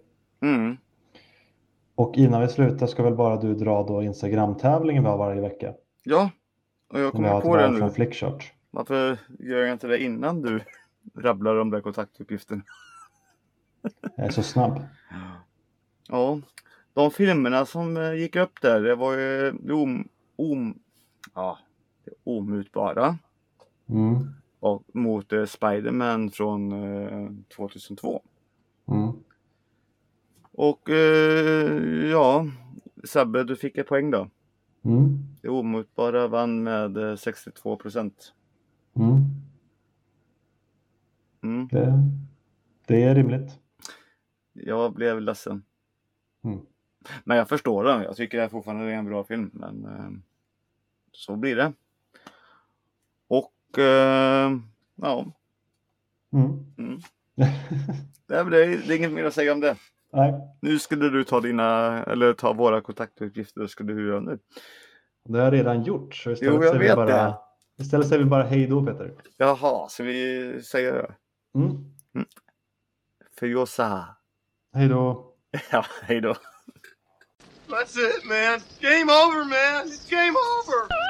Och innan vi slutar ska väl bara du dra då Instagram-tävlingen vi har varje vecka. Ja, och jag kommer på det nu. Från Flickshot. Varför gör jag inte det innan du rabblar de där kontaktuppgifterna? Jag är så snabb. Ja, de filmerna som gick upp där, det var ju omutbara. Och mot Spider-Man från 2002. Och ja, Sebbe, du fick ett poäng då. Det omutbara vann med 62%. Det är rimligt. Jag blev ledsen. Men jag förstår det. Jag tycker det fortfarande är en bra film. Men så blir det. Och ja. Det är inget mer att säga om det. Nej. Nu skulle du ta våra kontaktuppgifter. Skulle du göra nu? Det har jag redan gjort. Så Jo, jag vet det. Istället säger vi bara hej då, Peter. Jaha, så vi säger det. Furiosa. Hej då. Ja, hej då. That's it, man. Game over, man. It's game over.